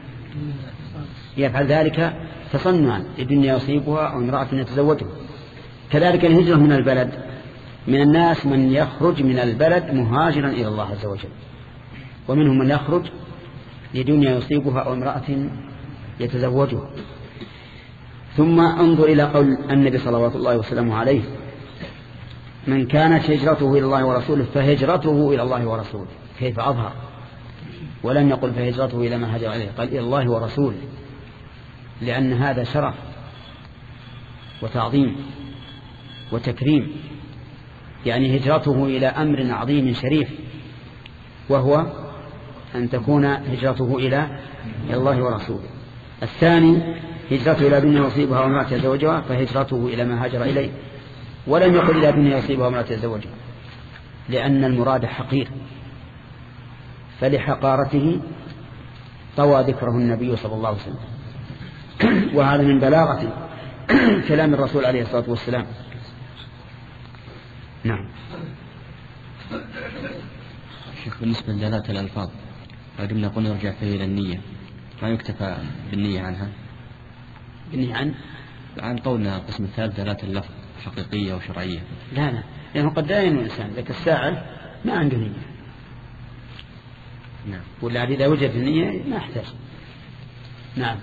يفعل ذلك تصنعا لدنيا يصيبها أو امرأة يتزوجها. كذلك الهجرة من البلد، من الناس من يخرج من البلد مهاجرا إلى الله عز وجل، ومنهم من يخرج لدنيا يصيبها أو امرأة يتزوجها. ثم انظر إلى قول النبي صلوات الله وسلامه عليه: من كانت هجرته إلى الله ورسوله فهجرته إلى الله ورسوله. كيف أظهر؟ ولم يقل فهجرته إلى ما هاجر عليه، قال إلى الله ورسوله، لأن هذا شرف وتعظيم وتكريم. يعني هجرته إلى أمر عظيم شريف، وهو أن تكون هجرته إلى الله ورسوله. الثاني هجرته إلى دنيا يصيبها وامرأة يتزوجها فهجرته إلى ما هاجر إليه، ولم يقل إلى دنيا يصيبها وامرأة يتزوجها، لأن المراد حقير، فلحقارته طوى ذكره النبي صلى الله عليه وسلم. وهذا من بلاغة كلام الرسول عليه الصلاة والسلام. نعم. شيخ، بالنسبة لدلالة الألفاظ قلنا قلنا نرجع فيه إلى النية، ما يكتفى بالنية عنها؟ بالنية عن عن قولنا القسم الثالث دلالة اللفظ حقيقية وشرعية. لا لا، لأنه قد لا ينوي الإنسان، لك الساعة ما عنده نية. نعم. ولا إذا وجد النية ما احتاج. نعم.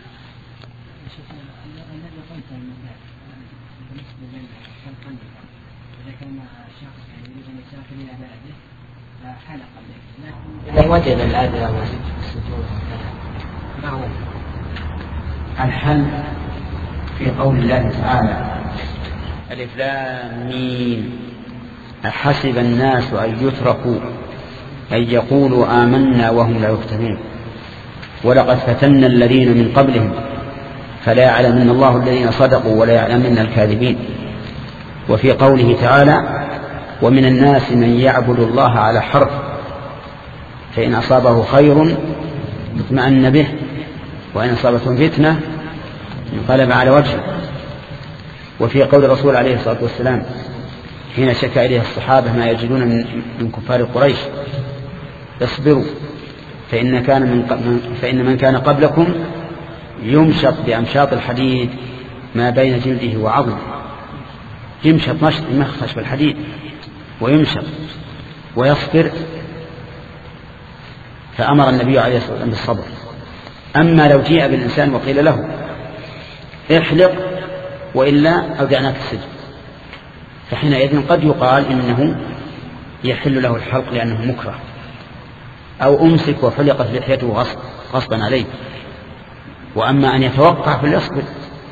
إذا وجد الأذى والسجود ما هو الحل؟ في قول الله تعالى: ألف لام ميم أحسب الناس أن يتركوا أن يقولوا آمنا وهم لا يفتنون ولقد فتنا الذين من قبلهم فلا يعلمن الله الذين صدقوا ولا يعلمن الكاذبين. وفي قوله تعالى ومن الناس من يعبد الله على حرف فإن أصابه خير اطمأن به وإن أصابته فتنة انقلب على وجهه. وفي قول الرسول عليه الصلاة والسلام حين شكى إليه الصحابة ما يجدون من كفار قريش اصبروا فإن, كان من فإن من كان قبلكم يمشط بأمشاط الحديد ما بين جلده وعظمه. يمشط مشط يمخش بالحديد ويمشط ويصبر. فأمر النبي عليه الصلاة والسلام بالصبر. أما لو جيء بالإنسان وقيل له احلق وإلا أودعناك السجن فحينئذ قد يقال إنه يحل له الحلق لأنه مكره، أو أمسك وحلقت لحيته غصب غصبا عليه. وأما أن يتوقع فليصبر.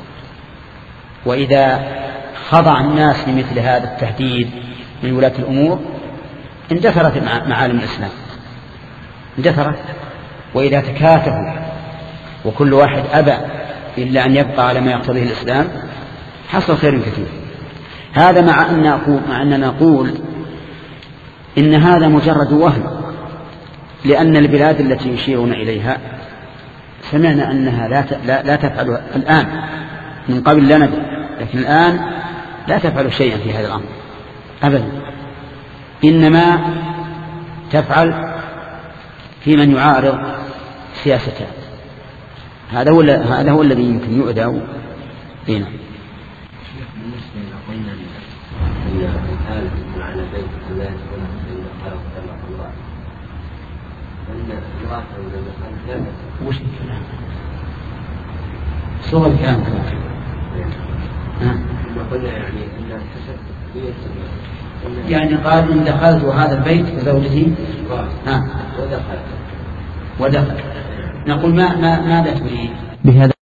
وإذا خضع الناس لمثل هذا التهديد من ولاة الأمور اندثرت معالم الإسلام اندثرت. وإذا تكاتفوا وكل واحد أبى إلا أن يبقى على ما يقتضيه الإسلام حصل خير كثير. هذا مع أن نقول مع أننا نقول إن هذا مجرد وهم، لأن البلاد التي يشيرون إليها سمعنا أنها لا لا, لا تفعل الآن، من قبل لا ندري، لكن الآن لا تفعل شيئا في هذا الأمر أبدا، إنما تفعل في من يعارض سياستها. هذا هو هذا هو الذي يمكن يؤذى بنا. بالنسبة إلى قلنا أن الآن معنى بيت الله ولا بين خلق الله أن الله ولا وش الكلام؟ صور الكلام كمان. ثم قلنا يعني أن الحسد يعني قال إن دخلت هذا البيت بزوجتي ها ودخل ودخل نقول ما ما ماذا تريد بهذا؟